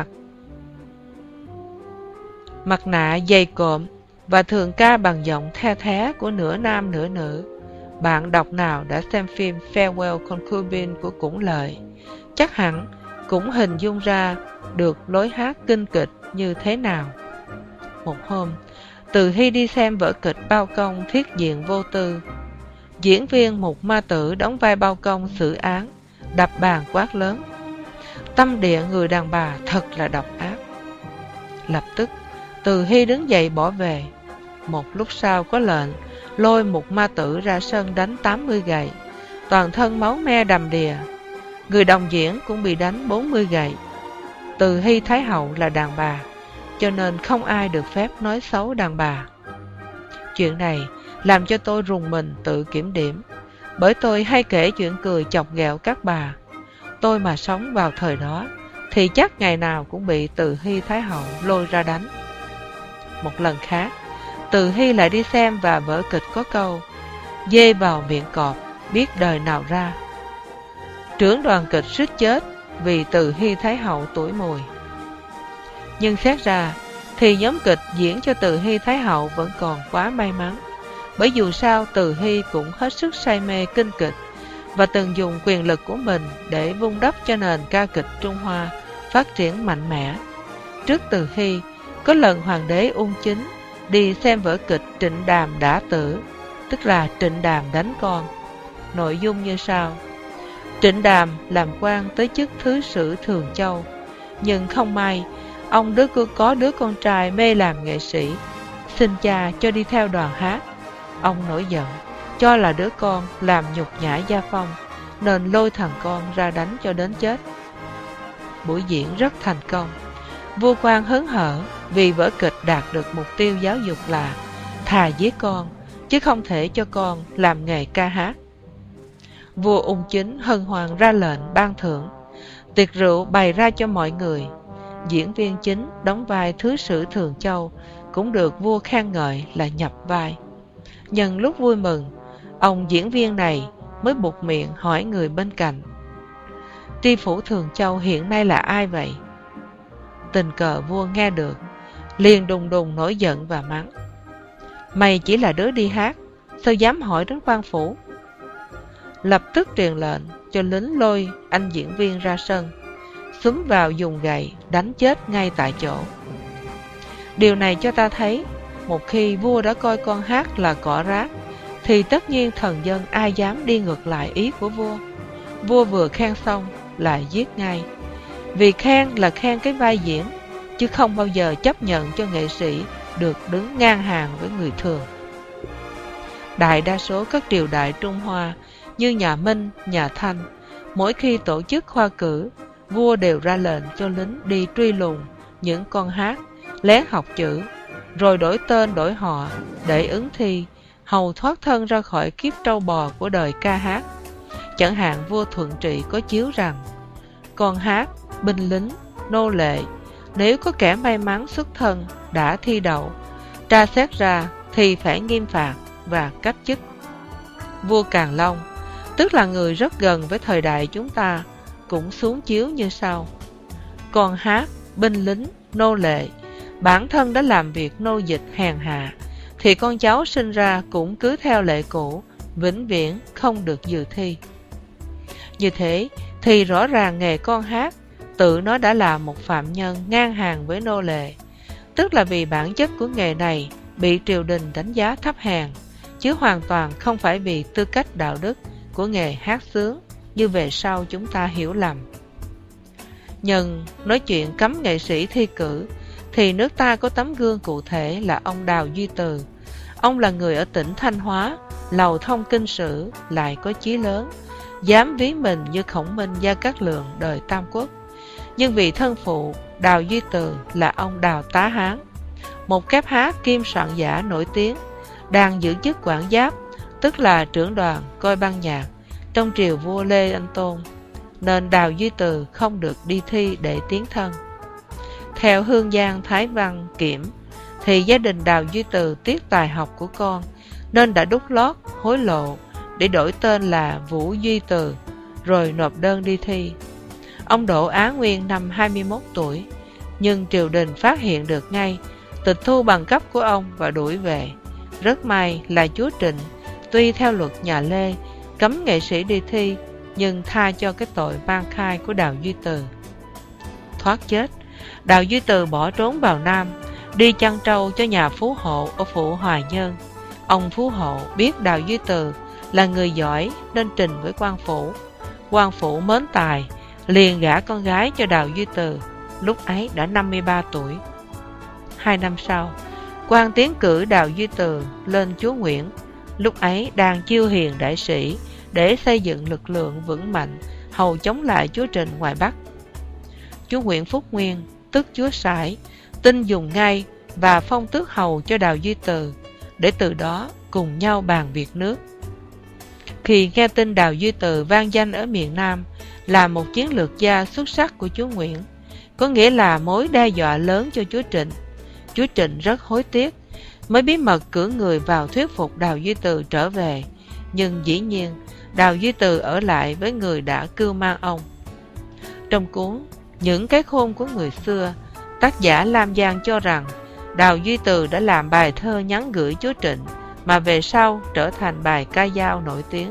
mặt nạ dày cộm và thường ca bằng giọng the thé của nửa nam nửa nữ. Bạn đọc nào đã xem phim Farewell Concubine của Củng Lợi chắc hẳn cũng hình dung ra được lối hát kinh kịch như thế nào. Một hôm, Từ Hy đi xem vở kịch Bao Công Thiết Diện Vô Tư. Diễn viên Mục Ma Tử đóng vai Bao Công xử án, đập bàn quát lớn: "Tâm địa người đàn bà thật là độc ác." Lập tức, Từ Hy đứng dậy bỏ về. Một lúc sau có lệnh lôi Mục Ma Tử ra sân đánh tám mươi gậy, toàn thân máu me đầm đìa. Người đồng diễn cũng bị đánh bốn mươi gậy. Từ Hy Thái Hậu là đàn bà, cho nên không ai được phép nói xấu đàn bà. Chuyện này làm cho tôi rùng mình tự kiểm điểm, bởi tôi hay kể chuyện cười chọc ghẹo các bà. Tôi mà sống vào thời đó thì chắc ngày nào cũng bị Từ Hy Thái Hậu lôi ra đánh. Một lần khác, Từ Hy lại đi xem và vở kịch có câu "Dê vào miệng cọp, biết đời nào ra." Trưởng đoàn kịch suýt chết vì Từ Hy Thái Hậu tuổi mùi. Nhưng xét ra thì nhóm kịch diễn cho Từ Hy Thái Hậu vẫn còn quá may mắn, bởi dù sao Từ Hy cũng hết sức say mê kinh kịch và từng dùng quyền lực của mình để vun đắp cho nền ca kịch Trung Hoa phát triển mạnh mẽ. Trước Từ Hy, có lần Hoàng đế Ung Chính đi xem vở kịch Trịnh Đàm Đả Tử, tức là Trịnh Đàm đánh con. Nội dung như sau: Trịnh Đàm làm quan tới chức thứ sử Thường Châu, nhưng không may ông đứa có đứa con trai mê làm nghệ sĩ, xin cha cho đi theo đoàn hát. Ông nổi giận, cho là đứa con làm nhục nhã gia phong, nên lôi thằng con ra đánh cho đến chết. Buổi diễn rất thành công. Vua quan hớn hở vì vở kịch đạt được mục tiêu giáo dục là thà giết con, chứ không thể cho con làm nghề ca hát. Vua Ung Chính hân hoan ra lệnh ban thưởng. Tiệc rượu bày ra cho mọi người. Diễn viên chính đóng vai Thứ Sử Thường Châu cũng được vua khen ngợi là nhập vai. Nhân lúc vui mừng, ông diễn viên này mới buột miệng hỏi người bên cạnh: Tri phủ Thường Châu hiện nay là ai vậy? Tình cờ vua nghe được, liền đùng đùng nổi giận và mắng: Mày chỉ là đứa đi hát, sao dám hỏi đến quan phủ? Lập tức truyền lệnh cho lính lôi anh diễn viên ra sân, xúm vào dùng gậy đánh chết ngay tại chỗ. Điều này cho ta thấy, một khi vua đã coi con hát là cỏ rác, thì tất nhiên thần dân ai dám đi ngược lại ý của vua. Vua vừa khen xong lại giết ngay. Vì khen là khen cái vai diễn, chứ không bao giờ chấp nhận cho nghệ sĩ được đứng ngang hàng với người thường. Đại đa số các triều đại Trung Hoa như nhà Minh, nhà Thanh, mỗi khi tổ chức khoa cử, vua đều ra lệnh cho lính đi truy lùng những con hát, lén học chữ, rồi đổi tên đổi họ để ứng thi, hầu thoát thân ra khỏi kiếp trâu bò của đời ca hát. Chẳng hạn vua Thuận Trị có chiếu rằng con hát, binh lính, nô lệ, nếu có kẻ may mắn xuất thân đã thi đậu, tra xét ra thì phải nghiêm phạt và cách chức. Vua Càn Long, tức là người rất gần với thời đại chúng ta, cũng xuống chiếu như sau: con hát, binh lính, nô lệ, bản thân đã làm việc nô dịch hèn hạ, thì con cháu sinh ra cũng cứ theo lệ cũ, vĩnh viễn không được dự thi. Như thế thì rõ ràng nghề con hát tự nó đã là một phạm nhân ngang hàng với nô lệ, tức là vì bản chất của nghề này bị triều đình đánh giá thấp hèn, chứ hoàn toàn không phải vì tư cách đạo đức của nghề hát xướng như về sau chúng ta hiểu lầm. Nhân nói chuyện cấm nghệ sĩ thi cử, thì nước ta có tấm gương cụ thể là ông Đào Duy Từ. Ông là người ở tỉnh Thanh Hóa, lầu thông kinh sử, lại có chí lớn, dám ví mình như Khổng Minh Gia Cát Lượng đời Tam Quốc. Nhưng vì thân phụ Đào Duy Từ là ông Đào Tá Hán, một kép hát kim soạn giả nổi tiếng, đang giữ chức quản giáp, tức là trưởng đoàn coi ban nhạc trong triều vua Lê Anh Tôn, nên Đào Duy Từ không được đi thi để tiến thân. Theo Hương Giang Thái Văn Kiểm, thì gia đình Đào Duy Từ tiếc tài học của con, nên đã đút lót hối lộ để đổi tên là Vũ Duy Từ, rồi nộp đơn đi thi. Ông đỗ Á Nguyên năm hai mươi mốt tuổi, nhưng triều đình phát hiện được ngay, tịch thu bằng cấp của ông và đuổi về. Rất may là chúa Trịnh, tuy theo luật nhà Lê cấm nghệ sĩ đi thi, nhưng tha cho cái tội mang khai của Đào Duy Từ. Thoát chết, Đào Duy Từ bỏ trốn vào Nam, đi chăn trâu cho nhà phú hộ ở phủ Hoài Nhơn. Ông phú hộ biết Đào Duy Từ là người giỏi nên trình với quan phủ. Quan phủ mến tài, liền gả con gái cho Đào Duy Từ, lúc ấy đã năm mươi ba tuổi. Hai năm sau, quan tiến cử Đào Duy Từ lên chúa Nguyễn, lúc ấy đang chiêu hiền đại sĩ để xây dựng lực lượng vững mạnh, hầu chống lại chúa Trịnh ngoài Bắc. Chúa Nguyễn Phúc Nguyên, tức chúa Sải, tin dùng ngay và phong tước hầu cho Đào Duy Từ, để từ đó cùng nhau bàn việc nước. Khi nghe tin Đào Duy Từ vang danh ở miền Nam là một chiến lược gia xuất sắc của chúa Nguyễn, có nghĩa là mối đe dọa lớn cho chúa Trịnh, chúa Trịnh rất hối tiếc, mới bí mật cử người vào thuyết phục Đào Duy Từ trở về. Nhưng dĩ nhiên Đào Duy Từ ở lại với người đã cưu mang ông. Trong cuốn Những cái khôn của người xưa, tác giả Lam Giang cho rằng Đào Duy Từ đã làm bài thơ nhắn gửi chúa Trịnh, mà về sau trở thành bài ca dao nổi tiếng.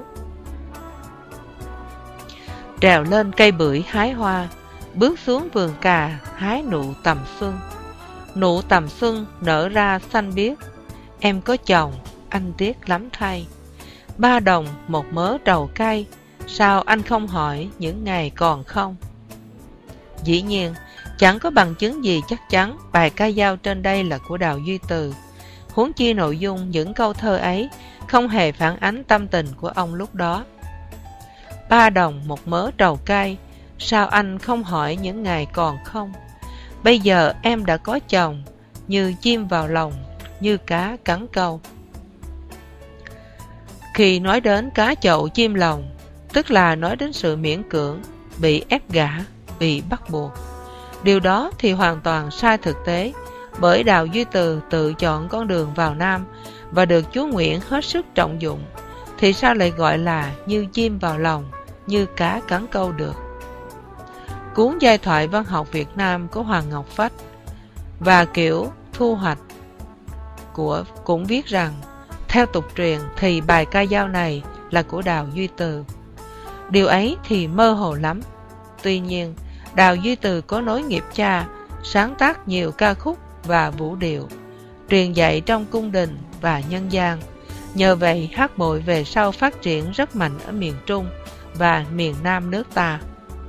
Trèo lên cây bưởi hái hoa, bước xuống vườn cà hái nụ tầm xuân. Nụ tầm xuân nở ra xanh biếc, em có chồng, anh tiếc lắm thay. Ba đồng một mớ trầu cay, sao anh không hỏi những ngày còn không? Dĩ nhiên, chẳng có bằng chứng gì chắc chắn bài ca dao trên đây là của Đào Duy Từ. Huống chi nội dung những câu thơ ấy không hề phản ánh tâm tình của ông lúc đó. Ba đồng một mớ trầu cay, sao anh không hỏi những ngày còn không? Bây giờ em đã có chồng, như chim vào lòng, như cá cắn câu. Khi nói đến cá chậu chim lòng, tức là nói đến sự miễn cưỡng, bị ép gả, bị bắt buộc. Điều đó thì hoàn toàn sai thực tế, bởi Đào Duy Từ tự chọn con đường vào Nam và được Chúa Nguyễn hết sức trọng dụng, thì sao lại gọi là như chim vào lòng, như cá cắn câu được? Cuốn Giai thoại văn học Việt Nam của Hoàng Ngọc Phách và Kiểu Thu Hoạch của cũng viết rằng, theo tục truyền thì bài ca dao này là của Đào Duy Từ. Điều ấy thì mơ hồ lắm. Tuy nhiên, Đào Duy Từ có nối nghiệp cha, sáng tác nhiều ca khúc và vũ điệu, truyền dạy trong cung đình và nhân gian. Nhờ vậy, hát bội về sau phát triển rất mạnh ở miền Trung và miền Nam nước ta.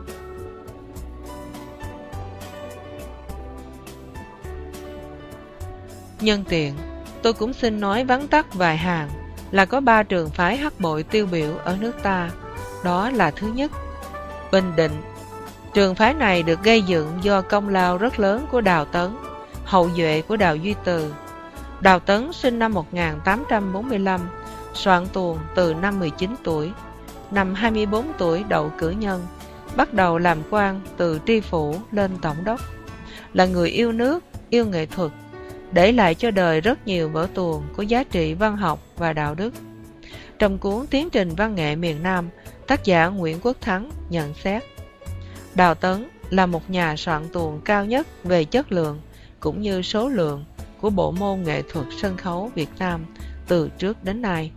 Nhân tiện, tôi cũng xin nói vắn tắt vài hàng là có ba trường phái hát bội tiêu biểu ở nước ta. Đó là thứ nhất, Bình Định. Trường phái này được gây dựng do công lao rất lớn của Đào Tấn, hậu duệ của Đào Duy Từ. Đào Tấn sinh năm một nghìn tám trăm bốn mươi lăm, soạn tuồng từ năm mười chín tuổi. Năm hai mươi bốn tuổi đậu cử nhân, bắt đầu làm quan từ tri phủ lên tổng đốc. Là người yêu nước, yêu nghệ thuật, để lại cho đời rất nhiều vở tuồng có giá trị văn học và đạo đức. Trong cuốn Tiến trình văn nghệ miền Nam, tác giả Nguyễn Quốc Thắng nhận xét, Đào Tấn là một nhà soạn tuồng cao nhất về chất lượng cũng như số lượng của bộ môn nghệ thuật sân khấu Việt Nam từ trước đến nay.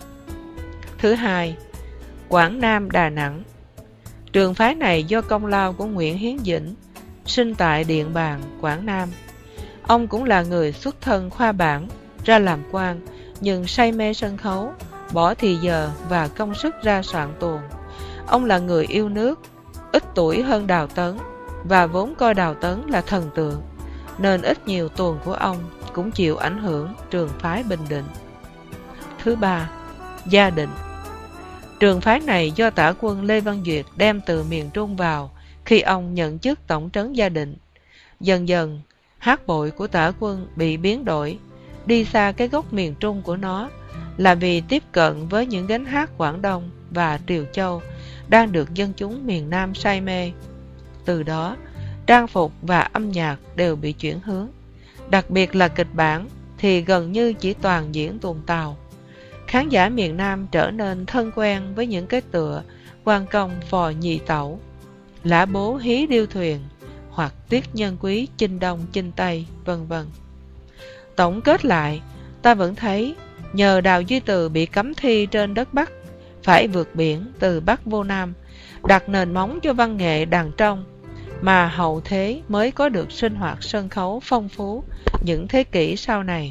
Thứ hai, Quảng Nam Đà Nẵng. Trường phái này do công lao của Nguyễn Hiến Dĩnh, sinh tại Điện Bàn, Quảng Nam. Ông cũng là người xuất thân khoa bảng, ra làm quan, nhưng say mê sân khấu, bỏ thì giờ và công sức ra soạn tuồng. Ông là người yêu nước, ít tuổi hơn Đào Tấn, và vốn coi Đào Tấn là thần tượng, nên ít nhiều tuồng của ông cũng chịu ảnh hưởng trường phái Bình Định. Thứ ba, Gia Định. Trường phái này do tả quân Lê Văn Duyệt đem từ miền Trung vào khi ông nhận chức tổng trấn Gia Định. Dần dần, hát bội của tả quân bị biến đổi, đi xa cái gốc miền Trung của nó, là vì tiếp cận với những gánh hát Quảng Đông và Triều Châu đang được dân chúng miền Nam say mê. Từ đó, trang phục và âm nhạc đều bị chuyển hướng. Đặc biệt là kịch bản thì gần như chỉ toàn diễn tuồng Tàu. Khán giả miền Nam trở nên thân quen với những cái tựa Quan Công phò nhì tẩu, Lã Bố hí điêu thuyền, hoặc Tiết Nhân Quý chinh Đông chinh Tây, vân vân. Tổng kết lại, ta vẫn thấy nhờ Đào Duy Từ bị cấm thi trên đất Bắc, phải vượt biển từ Bắc vô Nam, đặt nền móng cho văn nghệ đàn trong, mà hậu thế mới có được sinh hoạt sân khấu phong phú những thế kỷ sau này.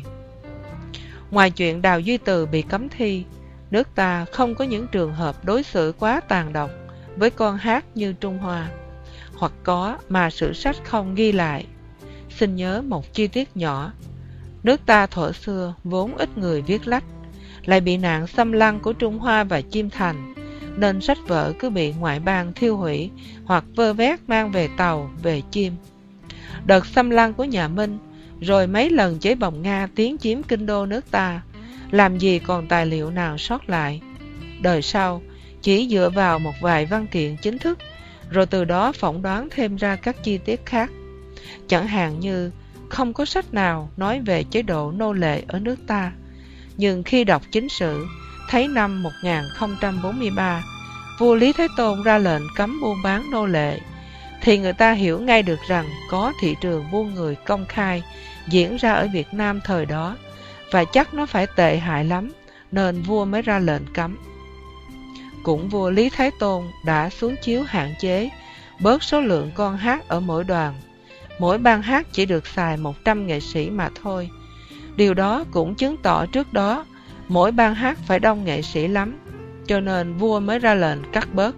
Ngoài chuyện Đào Duy Từ bị cấm thi, nước ta không có những trường hợp đối xử quá tàn độc với con hát như Trung Hoa, hoặc có mà sử sách không ghi lại. Xin nhớ một chi tiết nhỏ. Nước ta thuở xưa vốn ít người viết lách, lại bị nạn xâm lăng của Trung Hoa và Chiêm Thành, nên sách vở cứ bị ngoại bang thiêu hủy hoặc vơ vét mang về Tàu, về Chiêm. Đợt xâm lăng của nhà Minh, rồi mấy lần chế bồng Nga tiến chiếm kinh đô nước ta, làm gì còn tài liệu nào sót lại. Đời sau chỉ dựa vào một vài văn kiện chính thức, rồi từ đó phỏng đoán thêm ra các chi tiết khác. Chẳng hạn như không có sách nào nói về chế độ nô lệ ở nước ta, nhưng khi đọc chính sử, thấy năm một nghìn không trăm bốn mươi ba, vua Lý Thái Tôn ra lệnh cấm buôn bán nô lệ, thì người ta hiểu ngay được rằng có thị trường buôn người công khai diễn ra ở Việt Nam thời đó, và chắc nó phải tệ hại lắm, nên vua mới ra lệnh cấm. Cũng vua Lý Thái Tôn đã xuống chiếu hạn chế, bớt số lượng con hát ở mỗi đoàn. Mỗi ban hát chỉ được xài một trăm nghệ sĩ mà thôi. Điều đó cũng chứng tỏ trước đó mỗi ban hát phải đông nghệ sĩ lắm, cho nên vua mới ra lệnh cắt bớt.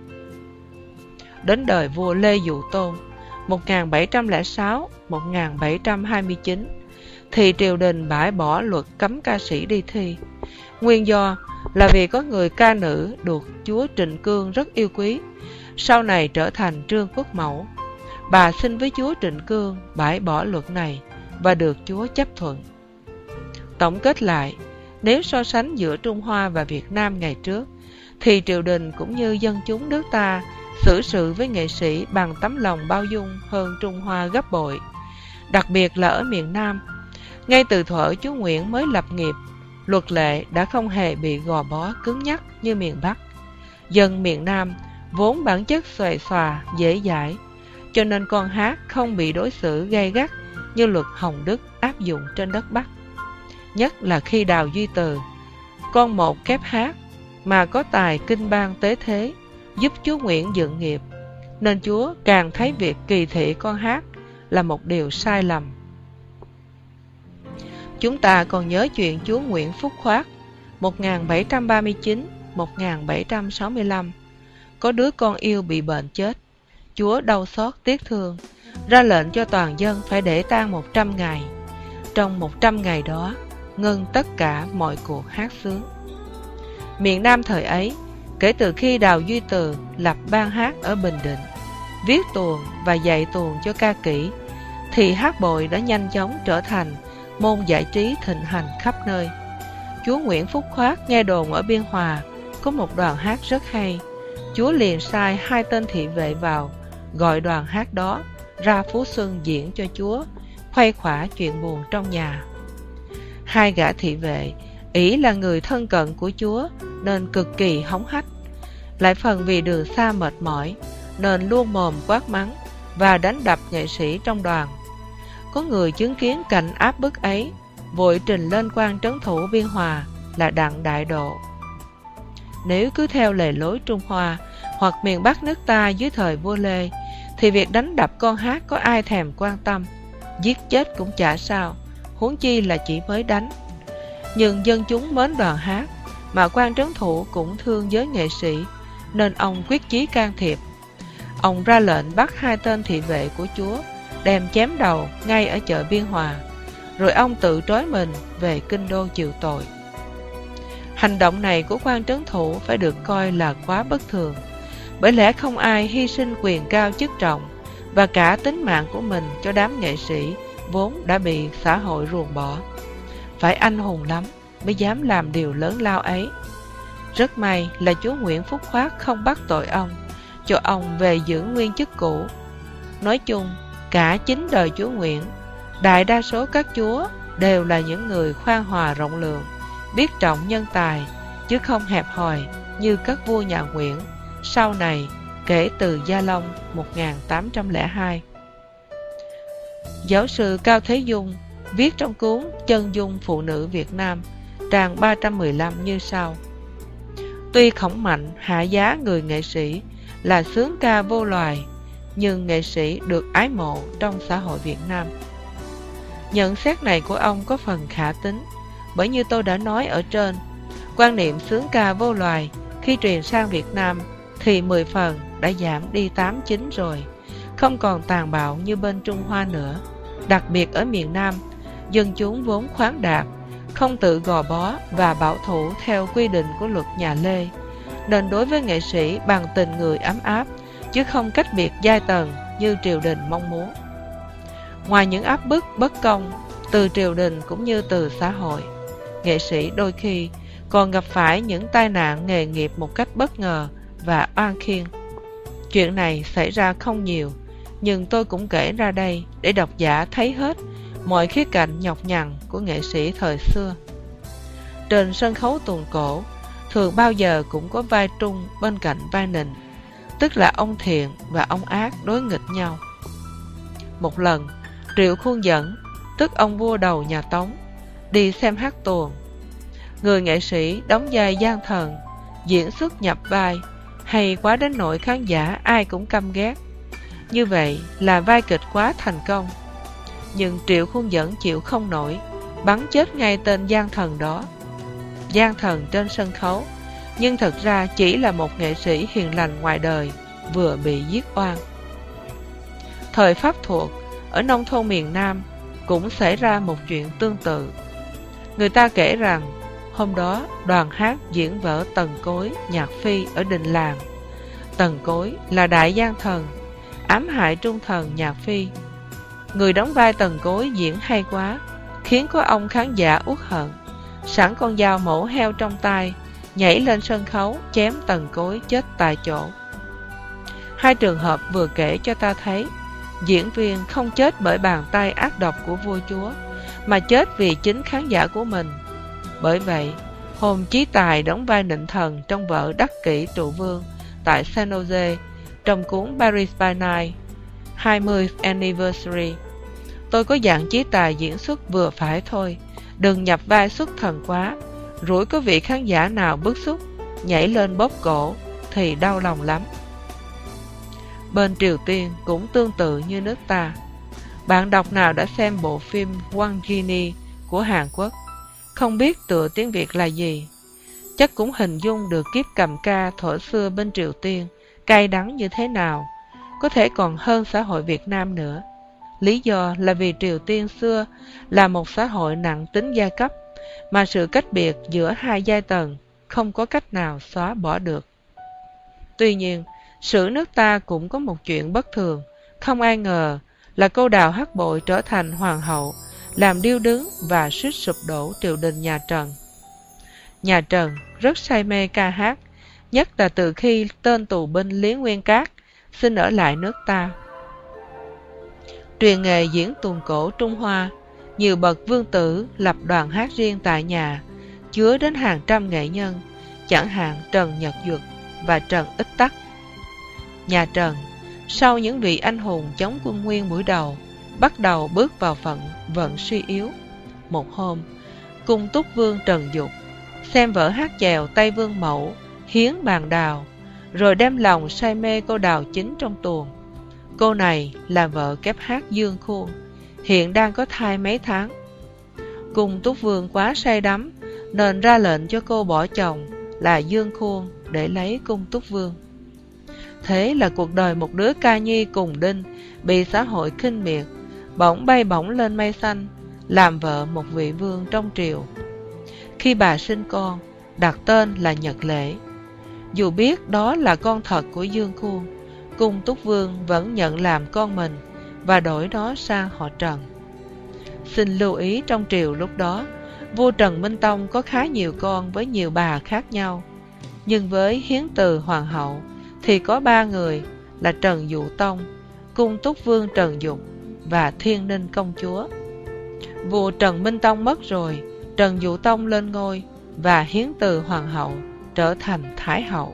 Đến đời vua Lê Dụ Tôn một nghìn bảy trăm lẻ sáu đến một nghìn bảy trăm hai mươi chín thì triều đình bãi bỏ luật cấm ca sĩ đi thi. Nguyên do là vì có người ca nữ được chúa Trịnh Cương rất yêu quý, sau này trở thành Trương Quốc Mẫu. Bà xin với chúa Trịnh Cương bãi bỏ luật này và được chúa chấp thuận. Tổng kết lại, nếu so sánh giữa Trung Hoa và Việt Nam ngày trước, thì triều đình cũng như dân chúng nước ta xử sự với nghệ sĩ bằng tấm lòng bao dung hơn Trung Hoa gấp bội. Đặc biệt là ở miền Nam, ngay từ thuở chúa Nguyễn mới lập nghiệp, luật lệ đã không hề bị gò bó cứng nhắc như miền Bắc. Dân miền Nam vốn bản chất xuề xòa, dễ dãi, cho nên con hát không bị đối xử gay gắt như luật Hồng Đức áp dụng trên đất Bắc. Nhất là khi Đào Duy Từ, con một kép hát mà có tài kinh ban tế thế, giúp chúa Nguyễn dựng nghiệp, nên chúa càng thấy việc kỳ thị con hát là một điều sai lầm. Chúng ta còn nhớ chuyện chúa Nguyễn Phúc Khoác một nghìn bảy trăm ba mươi chín đến một nghìn bảy trăm sáu mươi lăm, có đứa con yêu bị bệnh chết. Chúa đau xót tiếc thương, ra lệnh cho toàn dân phải để tang một trăm ngày. Trong một trăm ngày đó, ngưng tất cả mọi cuộc hát sướng. Miền Nam thời ấy, kể từ khi Đào Duy Từ lập ban hát ở Bình Định, viết tuồng và dạy tuồng cho ca kỹ, thì hát bội đã nhanh chóng trở thành môn giải trí thịnh hành khắp nơi. Chúa Nguyễn Phúc Khoác nghe đồn ở Biên Hòa có một đoàn hát rất hay. Chúa liền sai hai tên thị vệ vào, gọi đoàn hát đó ra Phú Xuân diễn cho chúa, khuây khỏa chuyện buồn trong nhà. Hai gã thị vệ, ỷ là người thân cận của chúa nên cực kỳ hống hách, lại phần vì đường xa mệt mỏi nên luôn mồm quát mắng và đánh đập nghệ sĩ trong đoàn. Có người chứng kiến cảnh áp bức ấy, vội trình lên quan trấn thủ Biên Hòa là Đặng Đại Độ. Nếu cứ theo lề lối Trung Hoa hoặc miền Bắc nước ta dưới thời vua Lê, thì việc đánh đập con hát có ai thèm quan tâm, giết chết cũng chả sao, huống chi là chỉ mới đánh. Nhưng dân chúng mến đoàn hát, mà quan trấn thủ cũng thương giới nghệ sĩ, nên ông quyết chí can thiệp. Ông ra lệnh bắt hai tên thị vệ của chúa, đem chém đầu ngay ở chợ Biên Hòa, rồi ông tự trói mình về kinh đô chịu tội. Hành động này của quan trấn thủ phải được coi là quá bất thường, bởi lẽ không ai hy sinh quyền cao chức trọng và cả tính mạng của mình cho đám nghệ sĩ vốn đã bị xã hội ruồng bỏ. Phải anh hùng lắm mới dám làm điều lớn lao ấy. Rất may là chúa Nguyễn Phúc Khoác không bắt tội ông, cho ông về giữ nguyên chức cũ. Nói chung, cả chính đời chúa Nguyễn, đại đa số các chúa đều là những người khoan hòa rộng lượng, biết trọng nhân tài, chứ không hẹp hòi như các vua nhà Nguyễn sau này kể từ Gia Long một nghìn tám trăm lẻ hai. Giáo sư Cao Thế Dung viết trong cuốn Chân dung phụ nữ Việt Nam, trang ba trăm mười lăm như sau: Tuy Khổng Mạnh hạ giá người nghệ sĩ là sướng ca vô loài, nhưng nghệ sĩ được ái mộ trong xã hội Việt Nam. Nhận xét này của ông có phần khả tín, bởi như tôi đã nói ở trên, quan niệm sướng ca vô loài khi truyền sang Việt Nam thì mười phần đã giảm đi tám chín rồi, không còn tàn bạo như bên Trung Hoa nữa. Đặc biệt ở miền Nam, dân chúng vốn khoáng đạt, không tự gò bó và bảo thủ theo quy định của luật nhà Lê, nên đối với nghệ sĩ bằng tình người ấm áp, chứ không cách biệt giai tầng như triều đình mong muốn. Ngoài những áp bức bất công từ triều đình cũng như từ xã hội, nghệ sĩ đôi khi còn gặp phải những tai nạn nghề nghiệp một cách bất ngờ và oan khiên. Chuyện này xảy ra không nhiều, nhưng tôi cũng kể ra đây để độc giả thấy hết mọi khía cạnh nhọc nhằn của nghệ sĩ thời xưa. Trên sân khấu tuồng cổ, thường bao giờ cũng có vai trung bên cạnh vai nịnh, tức là ông thiện và ông ác đối nghịch nhau. Một lần, Triệu Khuôn Dẫn, tức ông vua đầu nhà Tống, đi xem hát tuồng. Người nghệ sĩ đóng vai gian thần, diễn xuất nhập vai, hay quá đến nỗi khán giả ai cũng căm ghét. Như vậy là vai kịch quá thành công. Nhưng Triệu Khuôn Dẫn chịu không nổi, bắn chết ngay tên gian thần đó. Gian thần trên sân khấu, nhưng thật ra chỉ là một nghệ sĩ hiền lành ngoài đời, vừa bị giết oan. Thời Pháp thuộc, ở nông thôn miền Nam, cũng xảy ra một chuyện tương tự. Người ta kể rằng, Hôm đó, đoàn hát diễn vở Tần Cối, nhạc phi ở đình làng. Tần Cối là đại gian thần, ám hại trung thần nhạc phi. Người đóng vai Tần Cối diễn hay quá, khiến có ông khán giả uất hận, sẵn con dao mổ heo trong tay, nhảy lên sân khấu chém Tần Cối chết tại chỗ. Hai trường hợp vừa kể cho ta thấy, diễn viên không chết bởi bàn tay ác độc của vua chúa, mà chết vì chính khán giả của mình. Bởi vậy, hôm Chí Tài đóng vai nịnh thần trong vở Đắc Kỷ Trụ Vương tại San Jose trong cuốn Paris by Night twentieth Anniversary, tôi có dặn Chí Tài diễn xuất vừa phải thôi, đừng nhập vai xuất thần quá, rủi có vị khán giả nào bức xúc, nhảy lên bóp cổ thì đau lòng lắm. Bên Triều Tiên cũng tương tự như nước ta. Bạn đọc nào đã xem bộ phim One Genie của Hàn Quốc, không biết tựa tiếng Việt là gì, chắc cũng hình dung được kiếp cầm ca thuở xưa bên Triều Tiên cay đắng như thế nào, có thể còn hơn xã hội Việt Nam nữa. Lý do là vì Triều Tiên xưa là một xã hội nặng tính giai cấp, mà sự cách biệt giữa hai giai tầng không có cách nào xóa bỏ được. Tuy nhiên, sử nước ta cũng có một chuyện bất thường, không ai ngờ là cô đào Hắc Bội trở thành hoàng hậu, làm điêu đứng và suýt sụp đổ triều đình nhà Trần. Nhà Trần rất say mê ca hát, nhất là từ khi tên tù binh Lý Nguyên Cát xin ở lại nước ta. Truyền nghề diễn tuồng cổ Trung Hoa, nhiều bậc vương tử lập đoàn hát riêng tại nhà, chứa đến hàng trăm nghệ nhân, chẳng hạn Trần Nhật Duật và Trần Ích Tắc. Nhà Trần, sau những vị anh hùng chống quân Nguyên buổi đầu, bắt đầu bước vào phận vận suy yếu. Một hôm, cung túc vương Trần Dục xem vở hát chèo Tây Vương Mẫu hiến bàn đào, rồi đem lòng say mê cô đào chính trong tuồng. Cô này là vợ kép hát Dương Khuôn, hiện đang có thai mấy tháng. Cung túc vương quá say đắm nên ra lệnh cho cô bỏ chồng là Dương Khuôn để lấy cung túc vương. Thế là cuộc đời một đứa ca nhi cùng đinh bị xã hội khinh miệt, bỗng bay bổng lên mây xanh, làm vợ một vị vương trong triều. Khi bà sinh con, đặt tên là Nhật Lễ. Dù biết đó là con thật của Dương Khuôn, cung túc vương vẫn nhận làm con mình và đổi nó sang họ Trần. Xin lưu ý, trong triều lúc đó, vua Trần Minh Tông có khá nhiều con với nhiều bà khác nhau, nhưng với Hiến Từ hoàng hậu thì có ba người là Trần Dụ Tông, cung túc vương Trần Dục và Thiên Ninh công chúa. Vua Trần Minh Tông mất rồi, Trần Dụ Tông lên ngôi và Hiến Từ hoàng hậu trở thành Thái hậu.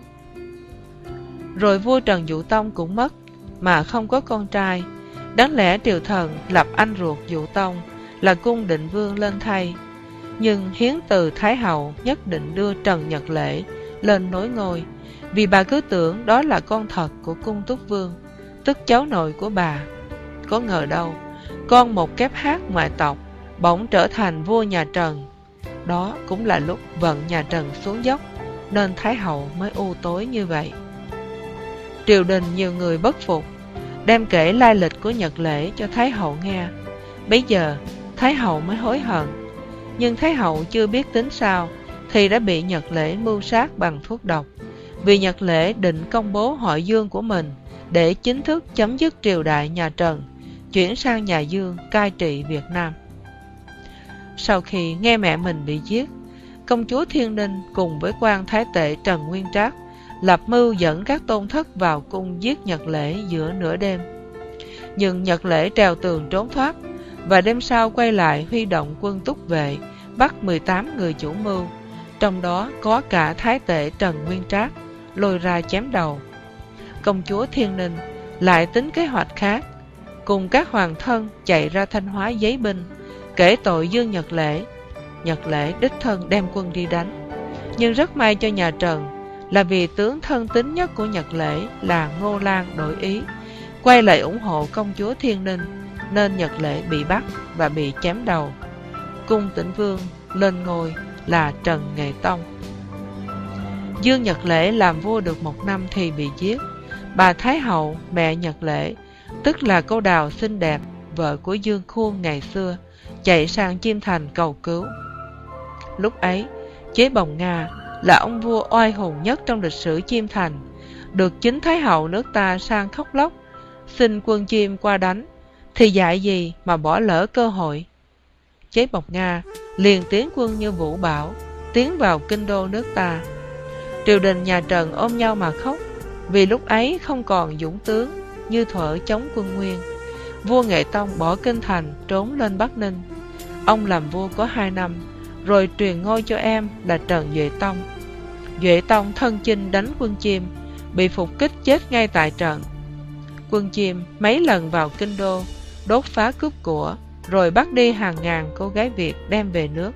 Rồi vua Trần Dụ Tông cũng mất mà không có con trai, đáng lẽ triều thần lập anh ruột Dụ Tông là Cung Định Vương lên thay, nhưng Hiến Từ Thái hậu nhất định đưa Trần Nhật Lễ lên nối ngôi, vì bà cứ tưởng đó là con thật của cung túc vương, tức cháu nội của bà. Có ngờ đâu, con một kép hát ngoại tộc bỗng trở thành vua nhà Trần. Đó cũng là lúc vận nhà Trần xuống dốc, nên Thái hậu mới u tối như vậy. Triều đình nhiều người bất phục, đem kể lai lịch của Nhật Lễ cho Thái hậu nghe. Bấy giờ Thái hậu mới hối hận, nhưng Thái hậu chưa biết tính sao thì đã bị Nhật Lễ mưu sát bằng thuốc độc, vì Nhật Lễ định công bố họ Dương của mình để chính thức chấm dứt triều đại nhà Trần, chuyển sang nhà Dương cai trị Việt Nam. Sau khi nghe mẹ mình bị giết, công chúa Thiên Ninh cùng với quan thái tệ Trần Nguyên Trác lập mưu dẫn các tôn thất vào cung giết Nhật Lễ giữa nửa đêm. Nhưng Nhật Lễ trèo tường trốn thoát, và đêm sau quay lại huy động quân túc vệ bắt mười tám người chủ mưu, trong đó có cả thái tệ Trần Nguyên Trác, lôi ra chém đầu. Công chúa Thiên Ninh lại tính kế hoạch khác, cùng các hoàng thân chạy ra Thanh Hóa giấy binh, kể tội Dương Nhật Lễ. Nhật Lễ đích thân đem quân đi đánh, nhưng rất may cho nhà Trần là vì tướng thân tín nhất của Nhật Lễ là Ngô Lan đổi ý, quay lại ủng hộ công chúa Thiên Ninh, nên Nhật Lễ bị bắt và bị chém đầu. Cung Tĩnh Vương lên ngôi là Trần Nghệ Tông. Dương Nhật Lễ làm vua được một năm thì bị giết. Bà Thái hậu, mẹ Nhật Lễ, tức là cô đào xinh đẹp, vợ của Dương Khuôn ngày xưa, chạy sang Chiêm Thành cầu cứu. Lúc ấy, Chế Bồng Nga là ông vua oai hùng nhất trong lịch sử Chiêm Thành, được chính Thái hậu nước ta sang khóc lóc xin quân Chiêm qua đánh, thì dại gì mà bỏ lỡ cơ hội. Chế Bồng Nga liền tiến quân như vũ bão, tiến vào kinh đô nước ta. Triều đình nhà Trần ôm nhau mà khóc, vì lúc ấy không còn dũng tướng như thuở chống quân Nguyên. Vua Nghệ Tông bỏ kinh thành trốn lên Bắc Ninh. Ông làm vua có hai năm, rồi truyền ngôi cho em là Trần Duệ Tông. Duệ Tông thân chinh đánh quân Chiêm, bị phục kích chết ngay tại trận. Quân Chiêm mấy lần vào kinh đô, đốt phá cướp của, rồi bắt đi hàng ngàn cô gái Việt đem về nước.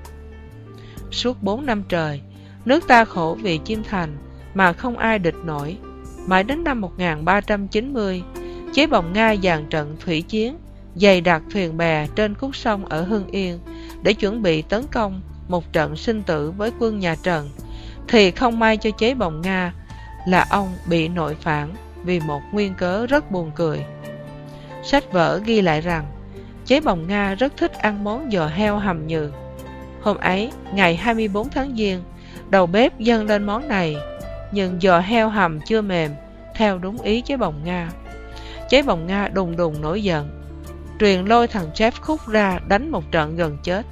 Suốt bốn năm trời, nước ta khổ vì Chiêm Thành mà không ai địch nổi. Mãi đến năm một nghìn ba trăm chín mươi, Chế Bồng Nga dàn trận thủy chiến, dày đặc thuyền bè trên khúc sông ở Hưng Yên để chuẩn bị tấn công một trận sinh tử với quân nhà Trần, thì không may cho Chế Bồng Nga là ông bị nội phản vì một nguyên cớ rất buồn cười. Sách vở ghi lại rằng Chế Bồng Nga rất thích ăn món giò heo hầm nhừ. Hôm ấy, ngày hai mươi bốn tháng Giêng, đầu bếp dâng lên món này, nhưng giò heo hầm chưa mềm theo đúng ý Chế Bồng Nga. Chế Bồng Nga đùng đùng nổi giận, truyền lôi thằng chef Khúc ra đánh một trận gần chết.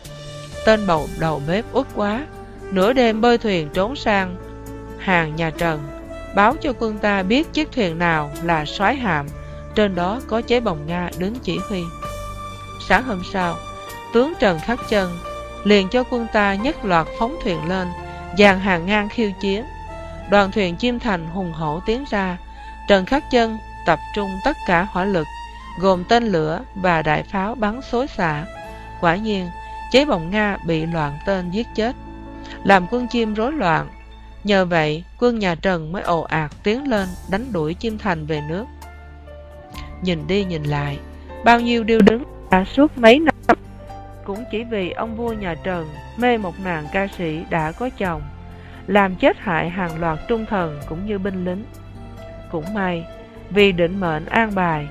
Tên bầu đầu bếp uất quá, nửa đêm bơi thuyền trốn sang hàng nhà Trần, báo cho quân ta biết chiếc thuyền nào là soái hạm, trên đó có Chế Bồng Nga đứng chỉ huy. Sáng hôm sau, tướng Trần Khắc Chân liền cho quân ta nhất loạt phóng thuyền lên, dàn hàng ngang khiêu chiến. Đoàn thuyền Chiêm Thành hùng hổ tiến ra. Trần Khắc Chân tập trung tất cả hỏa lực, gồm tên lửa và đại pháo bắn xối xả. Quả nhiên, Chế Bồng Nga bị loạn tên giết chết, làm quân Chiêm rối loạn. Nhờ vậy, quân nhà Trần mới ồ ạt tiến lên đánh đuổi Chiêm Thành về nước. Nhìn đi nhìn lại, bao nhiêu điêu đứng đã suốt mấy năm, cũng chỉ vì ông vua nhà Trần mê một nàng ca sĩ đã có chồng, làm chết hại hàng loạt trung thần cũng như binh lính. Cũng may, vì định mệnh an bài,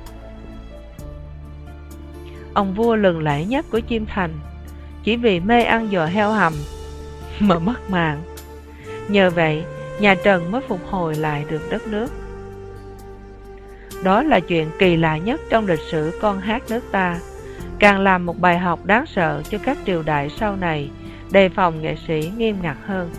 ông vua lừng lẫy nhất của Chiêm Thành chỉ vì mê ăn giò heo hầm mà mất mạng. Nhờ vậy, nhà Trần mới phục hồi lại được đất nước. Đó là chuyện kỳ lạ nhất trong lịch sử con hát nước ta, càng làm một bài học đáng sợ cho các triều đại sau này đề phòng nghệ sĩ nghiêm ngặt hơn.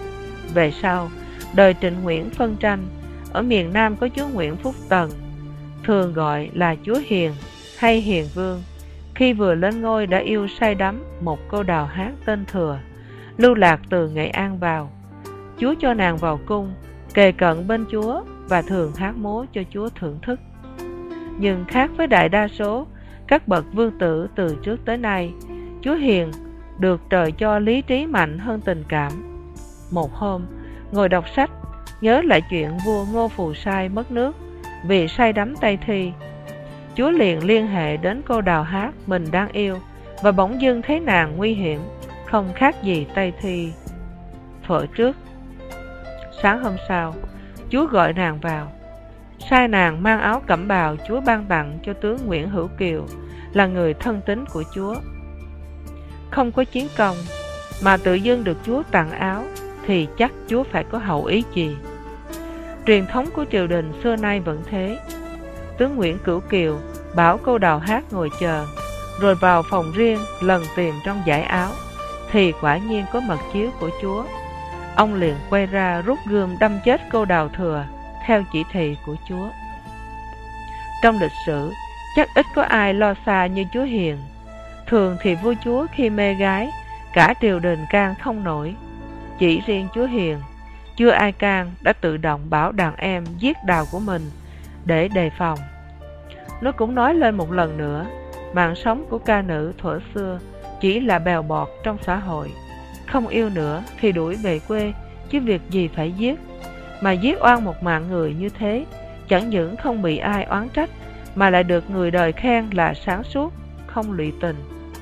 Về sau, đời Trịnh Nguyễn phân tranh, ở miền Nam có chúa Nguyễn Phúc Tần, thường gọi là chúa Hiền hay Hiền Vương. Khi vừa lên ngôi đã yêu say đắm một cô đào hát tên Thừa, lưu lạc từ Nghệ An vào. Chúa cho nàng vào cung, kề cận bên chúa và thường hát múa cho chúa thưởng thức. Nhưng khác với đại đa số các bậc vương tử từ trước tới nay, chúa Hiền được trời cho lý trí mạnh hơn tình cảm. Một hôm, ngồi đọc sách, nhớ lại chuyện vua Ngô Phù Sai mất nước vì say đắm Tây Thi. Chúa liền liên hệ đến cô đào hát mình đang yêu, và bỗng dưng thấy nàng nguy hiểm, không khác gì Tây Thi thuở trước. Sáng hôm sau, chúa gọi nàng vào, sai nàng mang áo cẩm bào chúa ban tặng cho tướng Nguyễn Hữu Kiều, là người thân tín của chúa. Không có chiến công mà tự dưng được chúa tặng áo, thì chắc chúa phải có hậu ý gì. Truyền thống của triều đình xưa nay vẫn thế. Tướng Nguyễn Cửu Kiều bảo cô đào hát ngồi chờ, rồi vào phòng riêng lần tìm trong dải áo, thì quả nhiên có mật chiếu của chúa. Ông liền quay ra rút gươm đâm chết cô đào Thừa theo chỉ thị của chúa. Trong lịch sử, chắc ít có ai lo xa như chúa Hiền. Thường thì vua chúa khi mê gái, cả triều đình can không nổi. Chỉ riêng chúa Hiền, chưa ai can đã tự động bảo đàn em giết đào của mình để đề phòng. Nó cũng nói lên một lần nữa, mạng sống của ca nữ thuở xưa chỉ là bèo bọt trong xã hội. Không yêu nữa thì đuổi về quê, chứ việc gì phải giết. Mà giết oan một mạng người như thế, chẳng những không bị ai oán trách, mà lại được người đời khen là sáng suốt, không lụy tình.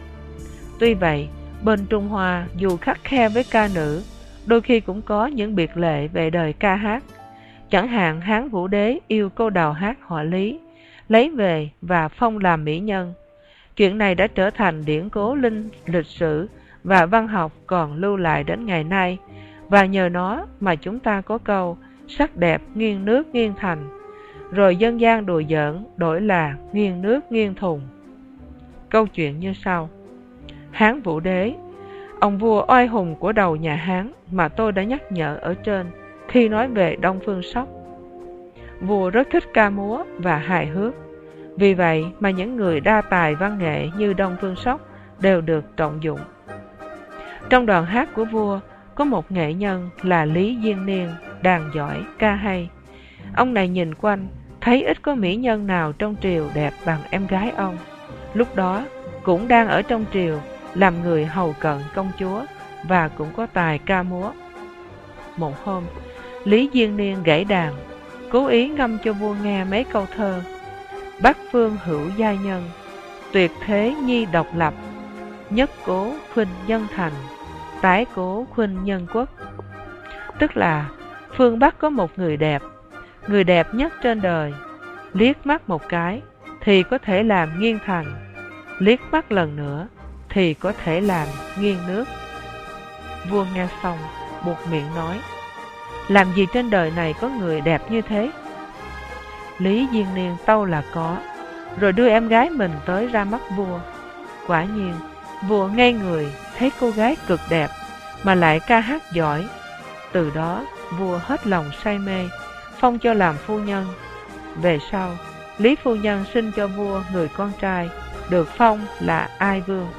Tuy vậy, bên Trung Hoa dù khắt khe với ca nữ, đôi khi cũng có những biệt lệ về đời ca hát. Chẳng hạn Hán Vũ Đế yêu cô đào hát họ Lý, lấy về và phong làm mỹ nhân. Chuyện này đã trở thành điển cố linh lịch sử và văn học còn lưu lại đến ngày nay, và nhờ nó mà chúng ta có câu sắc đẹp nghiêng nước nghiêng thành, rồi dân gian đùa giỡn đổi là nghiêng nước nghiêng thùng. Câu chuyện như sau. Hán Vũ Đế, ông vua oai hùng của đầu nhà Hán mà tôi đã nhắc nhở ở trên khi nói về Đông Phương Sóc. Vua rất thích ca múa và hài hước, vì vậy mà những người đa tài văn nghệ như Đông Phương Sóc đều được trọng dụng. Trong đoàn hát của vua có một nghệ nhân là Lý Diên Niên, đàn giỏi, ca hay. Ông này nhìn quanh, thấy ít có mỹ nhân nào trong triều đẹp bằng em gái ông. Lúc đó cũng đang ở trong triều làm người hầu cận công chúa và cũng có tài ca múa. Một hôm, Lý Diên Niên gảy đàn, cố ý ngâm cho vua nghe mấy câu thơ. Bắc phương hữu giai nhân, tuyệt thế nhi độc lập, nhất cố khuynh nhân thành, tái cố khuynh nhân quốc. Tức là phương Bắc có một người đẹp, người đẹp nhất trên đời, liếc mắt một cái thì có thể làm nghiêng thành, liếc mắt lần nữa thì có thể làm nghiêng nước. Vua nghe xong buột miệng nói, làm gì trên đời này có người đẹp như thế? Lý Diên Niên tâu là có, rồi đưa em gái mình tới ra mắt vua. Quả nhiên, vua ngây người thấy cô gái cực đẹp mà lại ca hát giỏi. Từ đó, vua hết lòng say mê, phong cho làm phu nhân. Về sau, Lý phu nhân sinh cho vua người con trai, được phong là Ai Vương.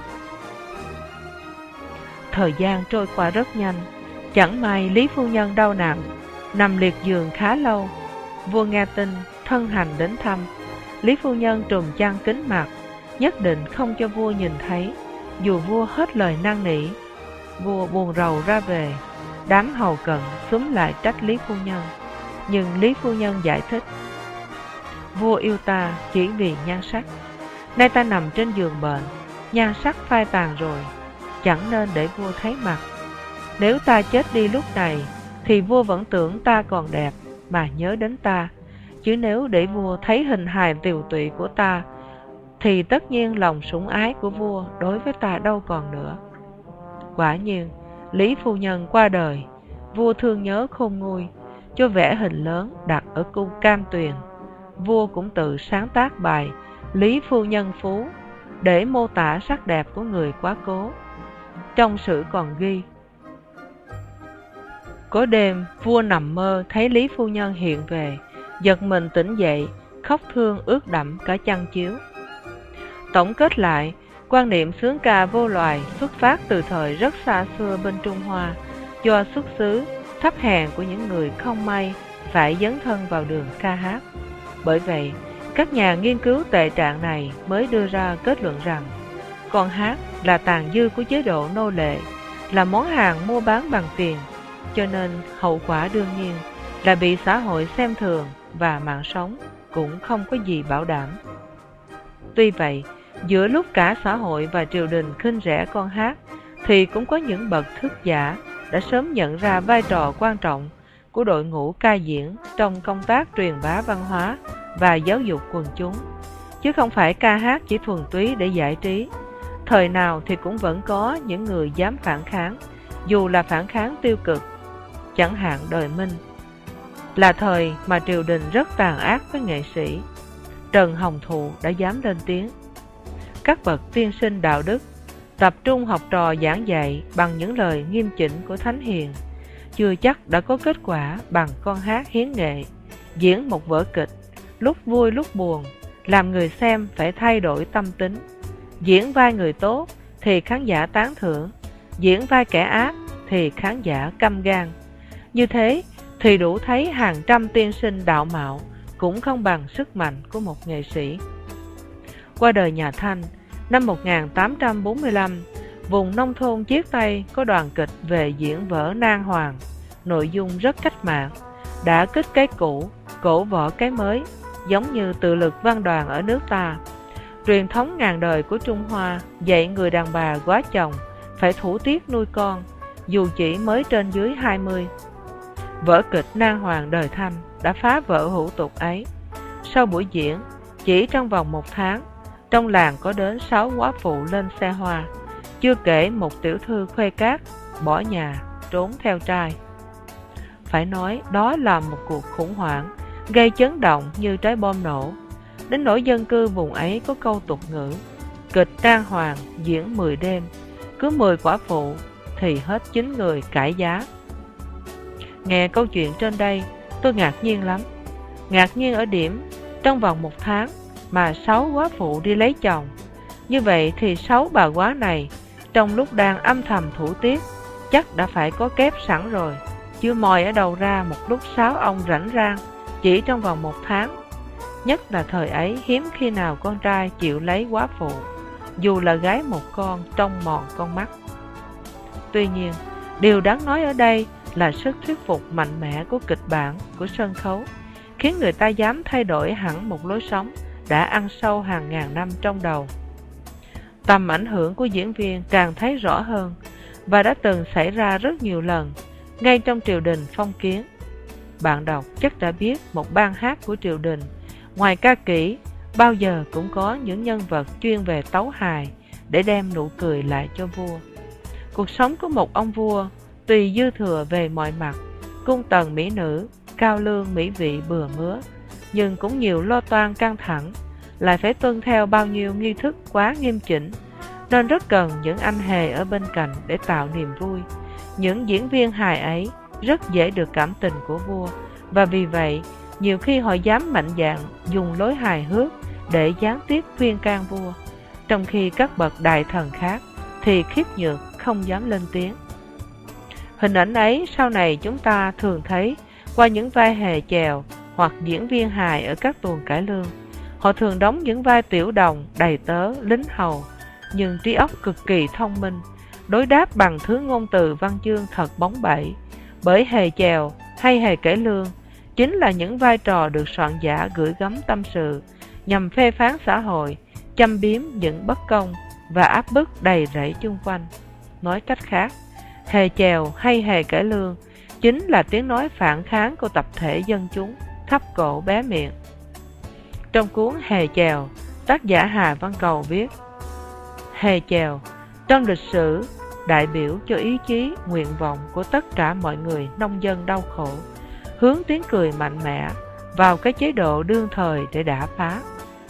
Thời gian trôi qua rất nhanh, chẳng may Lý phu nhân đau nặng, nằm liệt giường khá lâu. Vua nghe tin, thân hành đến thăm. Lý phu nhân trùm chăn kín mặt, nhất định không cho vua nhìn thấy, dù vua hết lời năn nỉ. Vua buồn rầu ra về, đám hầu cận xúm lại trách Lý phu nhân, nhưng Lý phu nhân giải thích, vua yêu ta chỉ vì nhan sắc. Nay ta nằm trên giường bệnh, nhan sắc phai tàn rồi, chẳng nên để vua thấy mặt. Nếu ta chết đi lúc này, thì vua vẫn tưởng ta còn đẹp mà nhớ đến ta. Chứ nếu để vua thấy hình hài tiều tụy của ta, thì tất nhiên lòng sủng ái của vua đối với ta đâu còn nữa. Quả nhiên, Lý phu nhân qua đời, vua thương nhớ khôn nguôi, cho vẽ hình lớn đặt ở cung Cam Tuyền. Vua cũng tự sáng tác bài Lý Phu Nhân Phú để mô tả sắc đẹp của người quá cố. Trong sử còn ghi, có đêm vua nằm mơ thấy Lý phu nhân hiện về, giật mình tỉnh dậy, khóc thương ướt đẫm cả chăn chiếu. Tổng kết lại, quan niệm sướng ca vô loài xuất phát từ thời rất xa xưa bên Trung Hoa, do xuất xứ thấp hèn của những người không may phải dấn thân vào đường ca hát. Bởi vậy, các nhà nghiên cứu tệ trạng này mới đưa ra kết luận rằng con hát là tàn dư của chế độ nô lệ, là món hàng mua bán bằng tiền, cho nên hậu quả đương nhiên là bị xã hội xem thường và mạng sống cũng không có gì bảo đảm. Tuy vậy, giữa lúc cả xã hội và triều đình khinh rẻ con hát, thì cũng có những bậc thức giả đã sớm nhận ra vai trò quan trọng của đội ngũ ca diễn trong công tác truyền bá văn hóa và giáo dục quần chúng, chứ không phải ca hát chỉ thuần túy để giải trí. Thời nào thì cũng vẫn có những người dám phản kháng, dù là phản kháng tiêu cực. Chẳng hạn đời Minh, là thời mà triều đình rất tàn ác với nghệ sĩ. Trần Hồng Thụ đã dám lên tiếng. Các bậc tiên sinh đạo đức tập trung học trò giảng dạy bằng những lời nghiêm chỉnh của Thánh Hiền, chưa chắc đã có kết quả bằng con hát hiến nghệ, diễn một vở kịch, lúc vui lúc buồn, làm người xem phải thay đổi tâm tính. Diễn vai người tốt thì khán giả tán thưởng, diễn vai kẻ ác thì khán giả căm gan. Như thế thì đủ thấy hàng trăm tiên sinh đạo mạo cũng không bằng sức mạnh của một nghệ sĩ. Qua đời nhà Thanh, năm một nghìn tám trăm bốn mươi lăm, vùng nông thôn Chiết Tây có đoàn kịch về diễn vở Nang Hoàng, nội dung rất cách mạng, đã kích cái cũ, cổ võ cái mới, giống như tự lực văn đoàn ở nước ta. Truyền thống ngàn đời của Trung Hoa dạy người đàn bà góa chồng phải thủ tiết nuôi con, dù chỉ mới trên dưới hai mươi. Vở kịch Nang Hoàng đời Thanh đã phá vỡ hủ tục ấy. Sau buổi diễn, chỉ trong vòng một tháng, trong làng có đến sáu góa phụ lên xe hoa. chưa kể một tiểu thư khuê cát bỏ nhà trốn theo trai. Phải nói đó là một cuộc khủng hoảng gây chấn động như trái bom nổ. Đến nỗi dân cư vùng ấy có câu tục ngữ: kịch trang hoàng diễn mười đêm, cứ mười quả phụ thì hết chín người cãi giá. Nghe câu chuyện trên đây, tôi ngạc nhiên lắm. Ngạc nhiên ở điểm trong vòng một tháng mà sáu quá phụ đi lấy chồng. Như vậy thì sáu bà quá này trong lúc đang âm thầm thủ tiết chắc đã phải có kép sẵn rồi, chưa mòi ở đầu ra một lúc sáu ông rảnh rang chỉ trong vòng một tháng. Nhất là thời ấy hiếm khi nào con trai chịu lấy quá phụ, dù là gái một con trông mòn con mắt. Tuy nhiên, điều đáng nói ở đây là sức thuyết phục mạnh mẽ của kịch bản, của sân khấu, khiến người ta dám thay đổi hẳn một lối sống đã ăn sâu hàng ngàn năm trong đầu. Tầm ảnh hưởng của diễn viên càng thấy rõ hơn, và đã từng xảy ra rất nhiều lần, ngay trong triều đình phong kiến. Bạn đọc chắc đã biết một ban hát của triều đình, ngoài ca kỹ, bao giờ cũng có những nhân vật chuyên về tấu hài để đem nụ cười lại cho vua. Cuộc sống của một ông vua tuy dư thừa về mọi mặt, cung tần mỹ nữ, cao lương mỹ vị bừa mứa, nhưng cũng nhiều lo toan căng thẳng, lại phải tuân theo bao nhiêu nghi thức quá nghiêm chỉnh, nên rất cần những anh hề ở bên cạnh để tạo niềm vui. Những diễn viên hài ấy rất dễ được cảm tình của vua, và vì vậy nhiều khi họ dám mạnh dạn dùng lối hài hước để gián tiếp khuyên can vua, trong khi các bậc đại thần khác thì khiếp nhược không dám lên tiếng. Hình ảnh ấy sau này chúng ta thường thấy qua những vai hề chèo hoặc diễn viên hài ở các tuồng cải lương. Họ thường đóng những vai tiểu đồng, đầy tớ, lính hầu, nhưng trí óc cực kỳ thông minh, đối đáp bằng thứ ngôn từ văn chương thật bóng bẩy. Bởi hề chèo hay hề cải lương chính là những vai trò được soạn giả gửi gắm tâm sự, nhằm phê phán xã hội, châm biếm những bất công và áp bức đầy rẫy chung quanh. Nói cách khác, hề chèo hay hề cải lương chính là tiếng nói phản kháng của tập thể dân chúng thấp cổ bé miệng. Trong cuốn Hề chèo, tác giả Hà Văn Cầu viết: hề chèo trong lịch sử đại biểu cho ý chí, nguyện vọng của tất cả mọi người nông dân đau khổ, hướng tiếng cười mạnh mẽ vào cái chế độ đương thời để đả phá.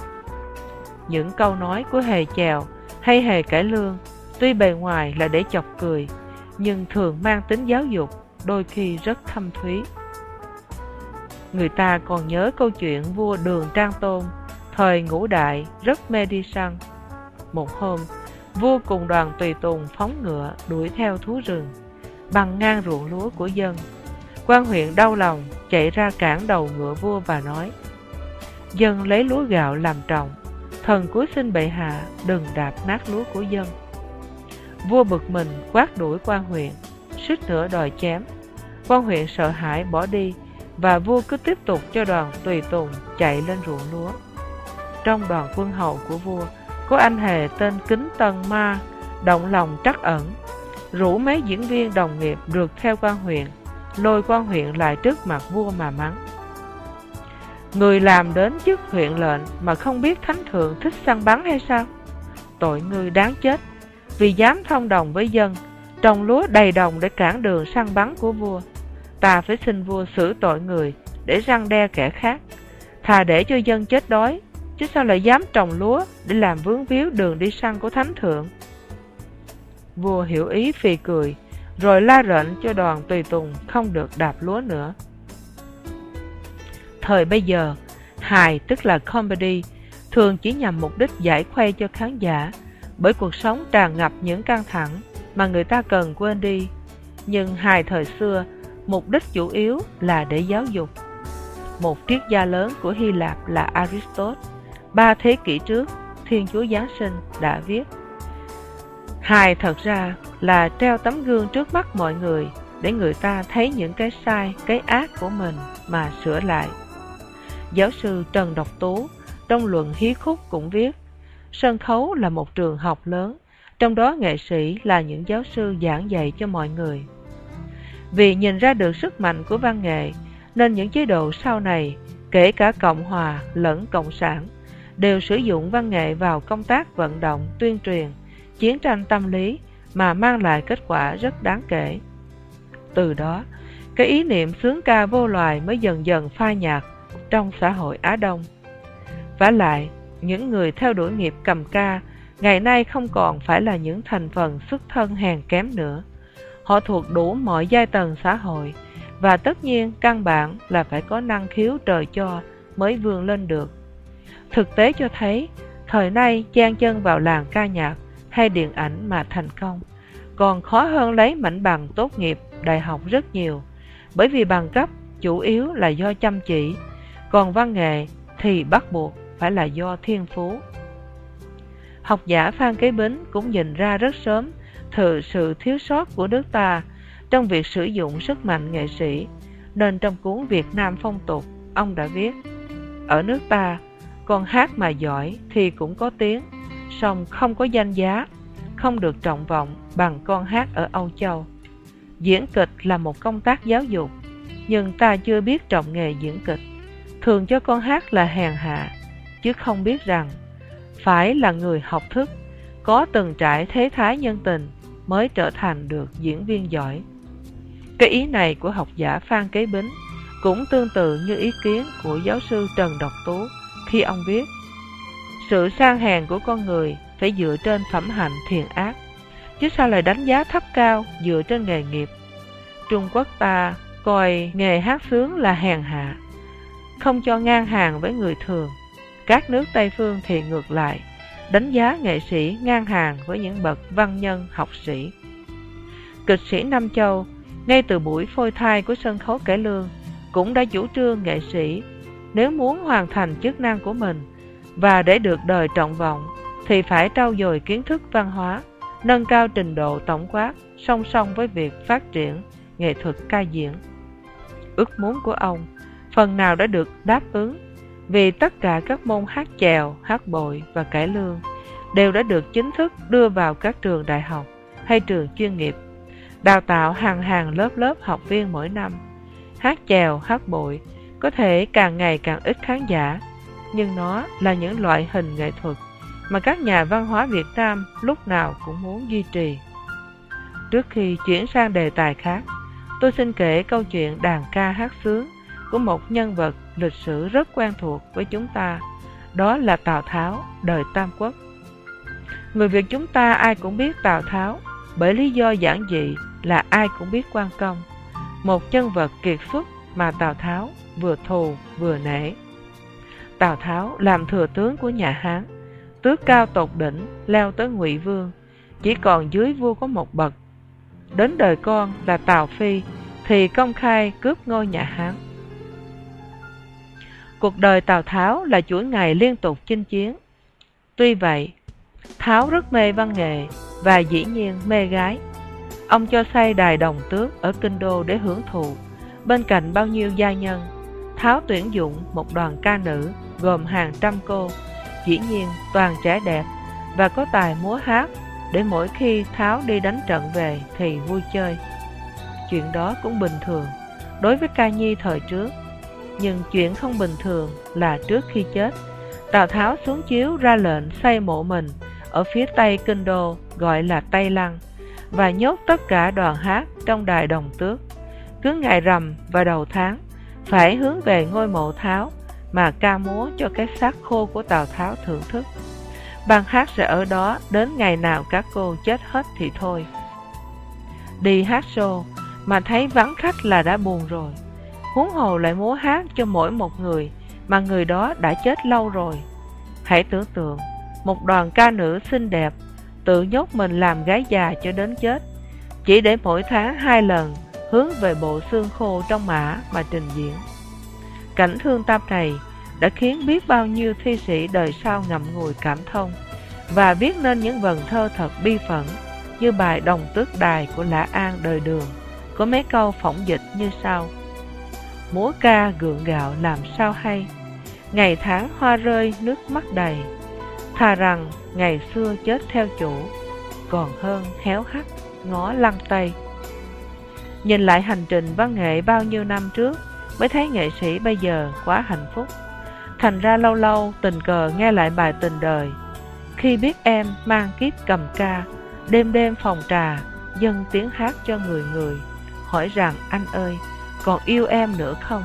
Những câu nói của hề chèo hay hề cải lương tuy bề ngoài là để chọc cười, nhưng thường mang tính giáo dục, đôi khi rất thâm thúy. Người ta còn nhớ câu chuyện vua Đường Trang Tôn thời Ngũ Đại rất mê đi săn. Một hôm, vua cùng đoàn tùy tùng phóng ngựa đuổi theo thú rừng, băng ngang ruộng lúa của dân. Quan huyện đau lòng chạy ra cản đầu ngựa vua và nói: dân lấy lúa gạo làm trồng, thần cúi xin bệ hạ đừng đạp nát lúa của dân. Vua bực mình quát đuổi quan huyện, suýt nữa đòi chém. Quan huyện sợ hãi bỏ đi, và vua cứ tiếp tục cho đoàn tùy tùng chạy lên ruộng lúa. Trong đoàn quân hầu của vua có anh hề tên Kính Tân Ma, động lòng trắc ẩn, rủ mấy diễn viên đồng nghiệp rượt theo quan huyện, lôi quan huyện lại trước mặt vua mà mắng: người làm đến chức huyện lệnh mà không biết thánh thượng thích săn bắn hay sao? Tội ngươi đáng chết, vì dám thông đồng với dân trồng lúa đầy đồng để cản đường săn bắn của vua. Ta phải xin vua xử tội người để răn đe kẻ khác, thà để cho dân chết đói, chứ sao lại dám trồng lúa để làm vướng víu đường đi săn của thánh thượng. Vua hiểu ý phì cười, rồi la rệnh cho đoàn tùy tùng không được đạp lúa nữa. Thời bây giờ, hài tức là comedy thường chỉ nhằm mục đích giải khuây cho khán giả, bởi cuộc sống tràn ngập những căng thẳng mà người ta cần quên đi. Nhưng hài thời xưa, mục đích chủ yếu là để giáo dục. Một triết gia lớn của Hy Lạp là Aristotle, ba thế kỷ trước, Thiên Chúa Giáng sinh, đã viết: hài thật ra là treo tấm gương trước mắt mọi người để người ta thấy những cái sai, cái ác của mình mà sửa lại. Giáo sư Trần Độc Tú trong luận Hí Khúc cũng viết: sân khấu là một trường học lớn, trong đó nghệ sĩ là những giáo sư giảng dạy cho mọi người. Vì nhìn ra được sức mạnh của văn nghệ, nên những chế độ sau này, kể cả Cộng Hòa lẫn Cộng sản, đều sử dụng văn nghệ vào công tác vận động, tuyên truyền, chiến tranh tâm lý mà mang lại kết quả rất đáng kể. Từ đó, cái ý niệm sướng ca vô loài mới dần dần phai nhạt trong xã hội Á Đông. Vả lại, những người theo đuổi nghiệp cầm ca ngày nay không còn phải là những thành phần xuất thân hèn kém nữa. Họ thuộc đủ mọi giai tầng xã hội, và tất nhiên căn bản là phải có năng khiếu trời cho mới vươn lên được. Thực tế cho thấy, thời nay chan chân vào làng ca nhạc hay điện ảnh mà thành công còn khó hơn lấy mảnh bằng tốt nghiệp đại học rất nhiều, bởi vì bằng cấp chủ yếu là do chăm chỉ, còn văn nghệ thì bắt buộc phải là do thiên phú. Học giả Phan Kế Bính cũng nhìn ra rất sớm từ sự thiếu sót của nước ta trong việc sử dụng sức mạnh nghệ sĩ, nên trong cuốn Việt Nam Phong Tục, ông đã viết: ở nước ta, con hát mà giỏi thì cũng có tiếng, song không có danh giá, không được trọng vọng bằng con hát ở Âu Châu. Diễn kịch là một công tác giáo dục, nhưng ta chưa biết trọng nghề diễn kịch, thường cho con hát là hèn hạ, chứ không biết rằng phải là người học thức, có từng trải thế thái nhân tình mới trở thành được diễn viên giỏi. Cái ý này của học giả Phan Kế Bính cũng tương tự như ý kiến của giáo sư Trần Độc Tú khi ông viết: sự sang hèn của con người phải dựa trên phẩm hạnh thiện ác, chứ sao lại đánh giá thấp cao dựa trên nghề nghiệp. Trung Quốc ta coi nghề hát sướng là hèn hạ, không cho ngang hàng với người thường. Các nước Tây phương thì ngược lại, đánh giá nghệ sĩ ngang hàng với những bậc văn nhân học sĩ. Kịch sĩ Nam Châu, ngay từ buổi phôi thai của sân khấu cải lương, cũng đã chủ trương nghệ sĩ nếu muốn hoàn thành chức năng của mình và để được đời trọng vọng thì phải trau dồi kiến thức văn hóa, nâng cao trình độ tổng quát song song với việc phát triển nghệ thuật ca diễn. Ước muốn của ông phần nào đã được đáp ứng, vì tất cả các môn hát chèo, hát bội và cải lương đều đã được chính thức đưa vào các trường đại học hay trường chuyên nghiệp, đào tạo hàng hàng lớp lớp học viên mỗi năm. Hát chèo, hát bội có thể càng ngày càng ít khán giả, nhưng nó là những loại hình nghệ thuật mà các nhà văn hóa Việt Nam lúc nào cũng muốn duy trì. Trước khi chuyển sang đề tài khác, tôi xin kể câu chuyện đàn ca hát sướng của một nhân vật lịch sử rất quen thuộc với chúng ta, đó là Tào Tháo, đời Tam Quốc. Người Việt chúng ta ai cũng biết Tào Tháo, bởi lý do giản dị là ai cũng biết Quan Công, một nhân vật kiệt xuất mà Tào Tháo vừa thù vừa nể. Tào Tháo làm thừa tướng của nhà Hán, tước cao tột đỉnh, leo tới Ngụy Vương, chỉ còn dưới vua có một bậc. Đến đời con là Tào Phi thì công khai cướp ngôi nhà Hán. Cuộc đời Tào Tháo là chuỗi ngày liên tục chinh chiến. Tuy vậy, Tháo rất mê văn nghệ và dĩ nhiên mê gái. Ông cho xây đài Đồng Tước ở Kinh Đô để hưởng thụ. Bên cạnh bao nhiêu gia nhân, Tháo tuyển dụng một đoàn ca nữ gồm hàng trăm cô, dĩ nhiên toàn trẻ đẹp và có tài múa hát, để mỗi khi Tháo đi đánh trận về thì vui chơi. Chuyện đó cũng bình thường đối với ca nhi thời trước, nhưng chuyện không bình thường là trước khi chết, Tào Tháo xuống chiếu ra lệnh xây mộ mình ở phía tây Kinh Đô gọi là Tây Lăng, và nhốt tất cả đoàn hát trong đài Đồng Tước. Cứ ngày rằm và đầu tháng phải hướng về ngôi mộ Tháo mà ca múa cho cái xác khô của Tào Tháo thưởng thức. Ban hát sẽ ở đó đến ngày nào các cô chết hết thì thôi. Đi hát show mà thấy vắng khách là đã buồn rồi, huống hồ lại múa hát cho mỗi một người mà người đó đã chết lâu rồi. Hãy tưởng tượng một đoàn ca nữ xinh đẹp tự nhốt mình làm gái già cho đến chết, chỉ để mỗi tháng hai lần hướng về bộ xương khô trong mã mà trình diễn. Cảnh thương tâm này đã khiến biết bao nhiêu thi sĩ đời sau ngậm ngùi cảm thông và viết nên những vần thơ thật bi phẫn, như bài Đồng Tước Đài của Lã An đời Đường có mấy câu phỏng dịch như sau: múa ca gượng gạo làm sao hay, ngày tháng hoa rơi nước mắt đầy, thà rằng ngày xưa chết theo chủ, còn hơn héo hắt ngó lăng tây. Nhìn lại hành trình văn nghệ bao nhiêu năm trước mới thấy nghệ sĩ bây giờ quá hạnh phúc. Thành ra lâu lâu tình cờ nghe lại bài Tình Đời, Khi biết em mang kiếp cầm ca, đêm đêm phòng trà, dâng tiếng hát cho người người, hỏi rằng anh ơi, còn yêu em nữa không?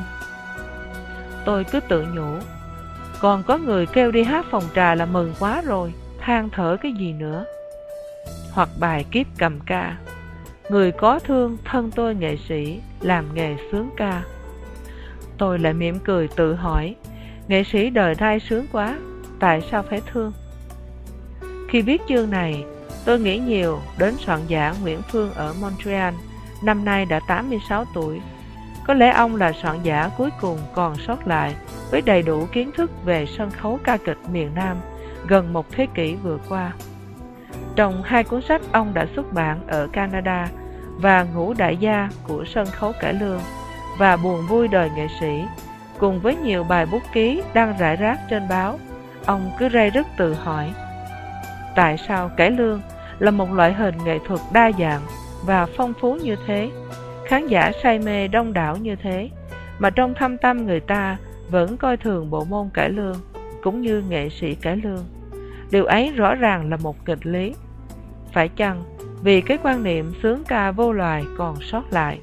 Tôi cứ tự nhủ, còn có người kêu đi hát phòng trà là mừng quá rồi, than thở cái gì nữa. Hoặc bài kiếp cầm ca, người có thương thân tôi nghệ sĩ, làm nghề sướng ca. Tôi lại mỉm cười tự hỏi, nghệ sĩ đời nay sướng quá, tại sao phải thương? Khi viết chương này, tôi nghĩ nhiều đến soạn giả Nguyễn Phương ở Montreal, năm nay đã tám mươi sáu tuổi. Có lẽ ông là soạn giả cuối cùng còn sót lại với đầy đủ kiến thức về sân khấu ca kịch miền Nam gần một thế kỷ vừa qua. Trong hai cuốn sách ông đã xuất bản ở Canada và Ngũ Đại Gia của sân khấu cải lương và Buồn vui đời nghệ sĩ, cùng với nhiều bài bút ký đăng rải rác trên báo, ông cứ ray rứt tự hỏi, tại sao cải lương là một loại hình nghệ thuật đa dạng và phong phú như thế, khán giả say mê đông đảo như thế, mà trong thâm tâm người ta vẫn coi thường bộ môn cải lương cũng như nghệ sĩ cải lương. Điều ấy rõ ràng là một nghịch lý. Phải chăng vì cái quan niệm sướng ca vô loài còn sót lại?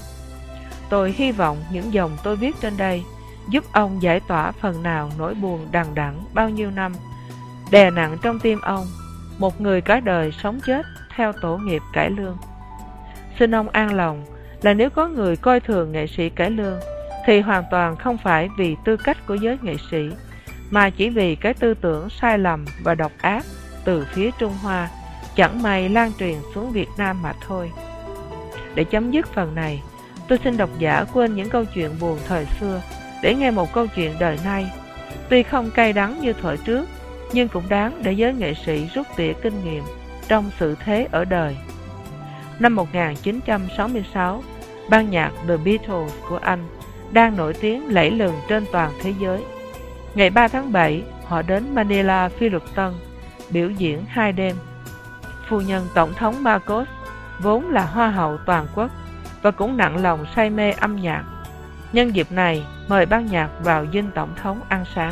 Tôi hy vọng những dòng tôi viết trên đây giúp ông giải tỏa phần nào nỗi buồn đằng đẵng bao nhiêu năm đè nặng trong tim ông, một người cả đời sống chết theo tổ nghiệp cải lương. Xin ông an lòng là nếu có người coi thường nghệ sĩ cải lương thì hoàn toàn không phải vì tư cách của giới nghệ sĩ, mà chỉ vì cái tư tưởng sai lầm và độc ác từ phía Trung Hoa chẳng may lan truyền xuống Việt Nam mà thôi. Để chấm dứt phần này, tôi xin độc giả quên những câu chuyện buồn thời xưa để nghe một câu chuyện đời nay, tuy không cay đắng như thuở trước, nhưng cũng đáng để giới nghệ sĩ rút tỉa kinh nghiệm trong sự thế ở đời. Năm một nghìn chín trăm sáu mươi sáu, ban nhạc The Beatles của Anh đang nổi tiếng lẫy lừng trên toàn thế giới. Ngày ba tháng bảy, họ đến Manila, Phi Luật Tân, biểu diễn hai đêm. Phu nhân Tổng thống Marcos vốn là hoa hậu toàn quốc và cũng nặng lòng say mê âm nhạc. Nhân dịp này, mời ban nhạc vào dinh Tổng thống ăn sáng.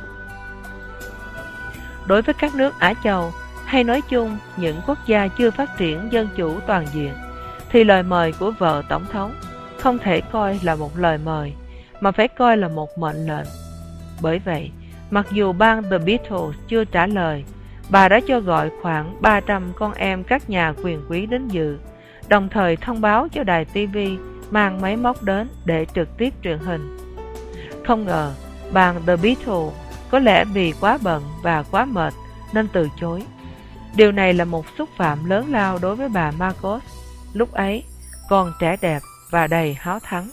Đối với các nước Á Châu, hay nói chung những quốc gia chưa phát triển dân chủ toàn diện, thì lời mời của vợ Tổng thống không thể coi là một lời mời, mà phải coi là một mệnh lệnh. Bởi vậy, mặc dù ban The Beatles chưa trả lời, bà đã cho gọi khoảng ba trăm con em các nhà quyền quý đến dự, đồng thời thông báo cho đài ti vi mang máy móc đến để trực tiếp truyền hình. Không ngờ, ban The Beatles có lẽ vì quá bận và quá mệt nên từ chối. Điều này là một xúc phạm lớn lao đối với bà Marcos, lúc ấy còn trẻ đẹp và đầy háo thắng.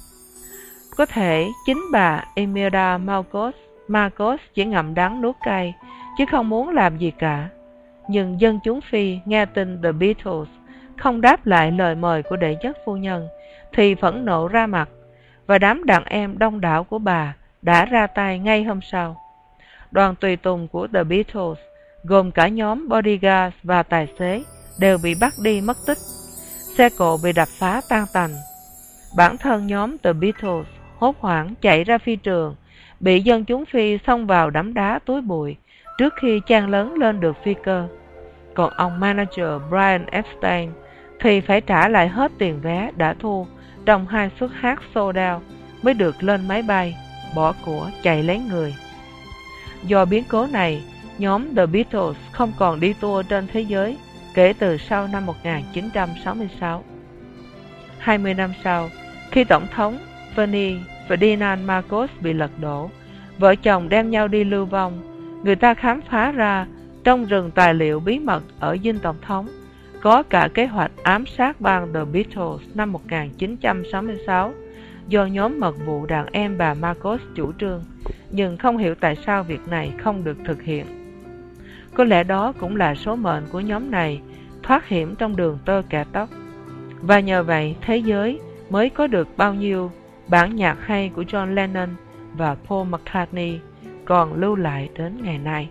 Có thể chính bà Imelda Marcos, Marcos chỉ ngậm đắng nuốt cay, chứ không muốn làm gì cả. Nhưng dân chúng Phi nghe tin The Beatles không đáp lại lời mời của đệ nhất phu nhân thì phẫn nộ ra mặt, và đám đàn em đông đảo của bà đã ra tay ngay hôm sau. Đoàn tùy tùng của The Beatles, gồm cả nhóm bodyguard và tài xế, đều bị bắt đi mất tích. Xe cộ bị đập phá tan tành. Bản thân nhóm The Beatles hốt hoảng chạy ra phi trường, bị dân chúng Phi xông vào đấm đá túi bụi trước khi chen lấn lên được phi cơ. Còn ông manager Brian Epstein thì phải trả lại hết tiền vé đã thu trong hai suất hát sold out mới được lên máy bay, bỏ của chạy lấy người. Do biến cố này, nhóm The Beatles không còn đi tour trên thế giới kể từ sau năm một nghìn chín trăm sáu mươi sáu. hai mươi năm sau, khi Tổng thống Ferdinand Marcos bị lật đổ, vợ chồng đem nhau đi lưu vong, người ta khám phá ra trong rừng tài liệu bí mật ở dinh Tổng thống có cả kế hoạch ám sát ban The Beatles năm một nghìn chín trăm sáu mươi sáu do nhóm mật vụ đàn em bà Marcos chủ trương, nhưng không hiểu tại sao việc này không được thực hiện. Có lẽ đó cũng là số mệnh của nhóm này thoát hiểm trong đường tơ kẻ tóc. Và nhờ vậy thế giới mới có được bao nhiêu bản nhạc hay của John Lennon và Paul McCartney còn lưu lại đến ngày nay.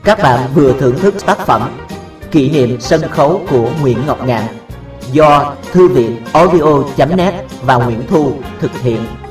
Các bạn vừa thưởng thức tác phẩm Kỷ niệm sân khấu của Nguyễn Ngọc Ngạn do Thư viện audio chấm net và Nguyễn Thu thực hiện.